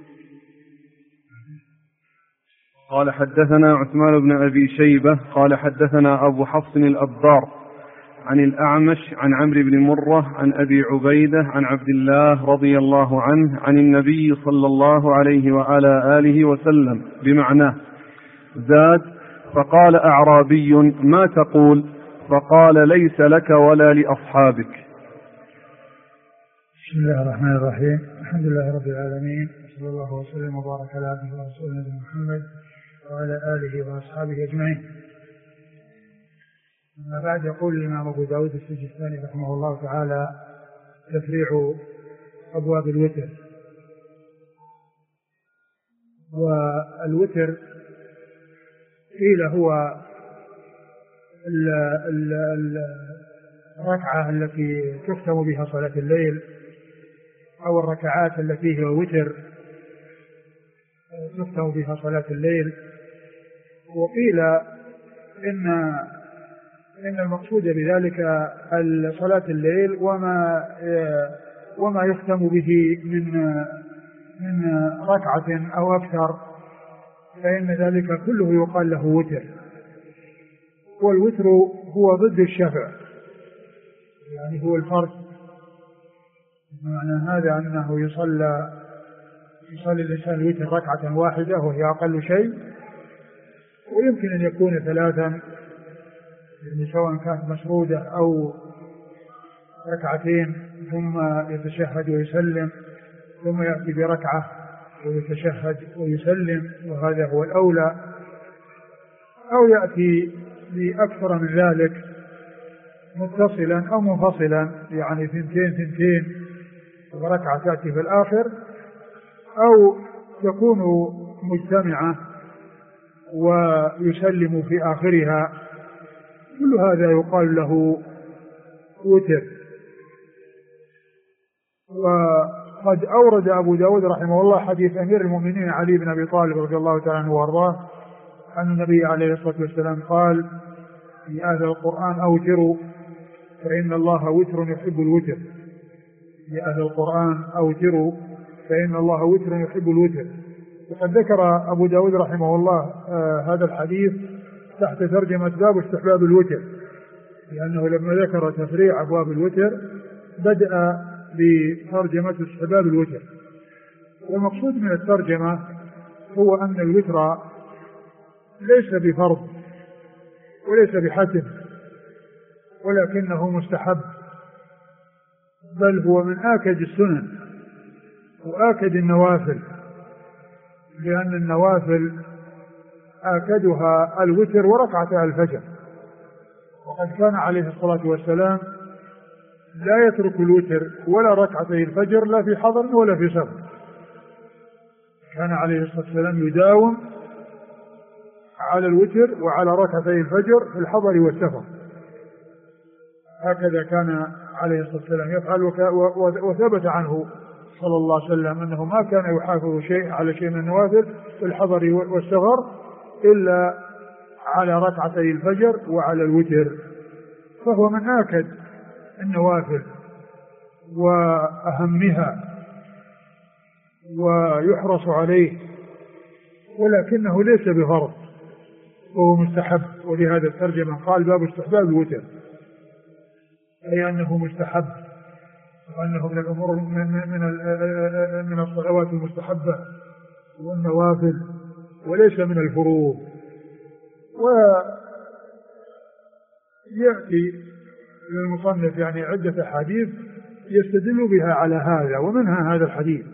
قال: حدثنا عثمان بن أبي شيبة قال حدثنا أبو حفص الأبار عن الأعمش عن عمرو بن مرة عن أبي عبيدة عن عبد الله رضي الله عنه عن النبي صلى الله عليه وعلى آله وسلم بمعناه، زاد: فقال أعرابي: ما تقول؟ فقال: ليس لك ولا لأصحابك. بسم الله الرحمن الرحيم. الحمد لله رب العالمين، وصلى الله وسلم وبارك على عبده ورسوله نبينا محمد وعلى آله وأصحابه أجمعين. أما بعد، يقول الإمام أبو داود السجستاني رحمه الله تعالى: تفريع أبواب الوتر. والوتر قيل هو الركعة التي تختم بها صلاة الليل، أو الركعات التي هي وتر تختم بها صلاة الليل. وقيل إن المقصود بذلك صلاة الليل وما يختم به من ركعة أو أكثر، فإن ذلك كله يقال له وتر. والوتر هو ضد الشفع، يعني هو الفرد. معنى هذا أنه يصلي الإنسان الوتر ركعة واحدة وهي أقل شيء، ويمكن أن يكون ثلاثا، يعني سواء كانت مسرودة أو ركعتين ثم يتشهد ويسلم، ثم يأتي بركعة ويتشهد ويسلم، وهذا هو الأولى، أو يأتي بأكثر من ذلك متصلا أو منفصلا، يعني ثنتين وركعة تأتي في الآخر، أو يكون مجتمعة ويسلم في آخرها. كل هذا يقال له وتر. وقد أورد أبو داود رحمه الله حديث أمير المؤمنين علي بن أبي طالب رضي الله تعالى عنه وارضاه أن النبي عليه الصلاة والسلام قال: يا أهل القرآن أوتروا فإن الله وتر يحب الوتر. يا أهل القرآن أوتروا فإن الله وتر يحب الوتر. وقد ذكر أبو داود رحمه الله هذا الحديث تحت ترجمة باب استحباب الوتر، لأنه لما ذكر تفريع أبواب الوتر بدأ بترجمة استحباب الوتر. والمقصود من الترجمة هو أن الوتر ليس بفرض وليس بحتم، ولكنه مستحب، بل هو من آكد السنن وآكد النوافل، لأن النوافل آكدها الوتر وركعتا الفجر، وقد كان عليه الصلاة والسلام لا يترك الوتر ولا ركعتي الفجر لا في حضر ولا في سفر، كان عليه الصلاة والسلام يداوم على الوتر وعلى ركعتي الفجر في الحضر والسفر، هكذا كان عليه الصلاة والسلام يفعل. وثبت عنه صلى الله عليه وسلم أنه ما كان يحافظ شيء على شيء من النوافل في الحضر والسفر إلا على ركعتي الفجر وعلى الوتر، فهو من آكد النوافل وأهمها ويحرص عليه، ولكنه ليس بفرض وهو مستحب. ولهذا الترجمة قال باب استحباب الوتر، أي أنه مستحب وأنه من الأمور من الصلوات المستحبة والنوافل وليس من الفروض. ويأتي للمصنف يعني عدة أحاديث يستدل بها على هذا، ومنها هذا الحديث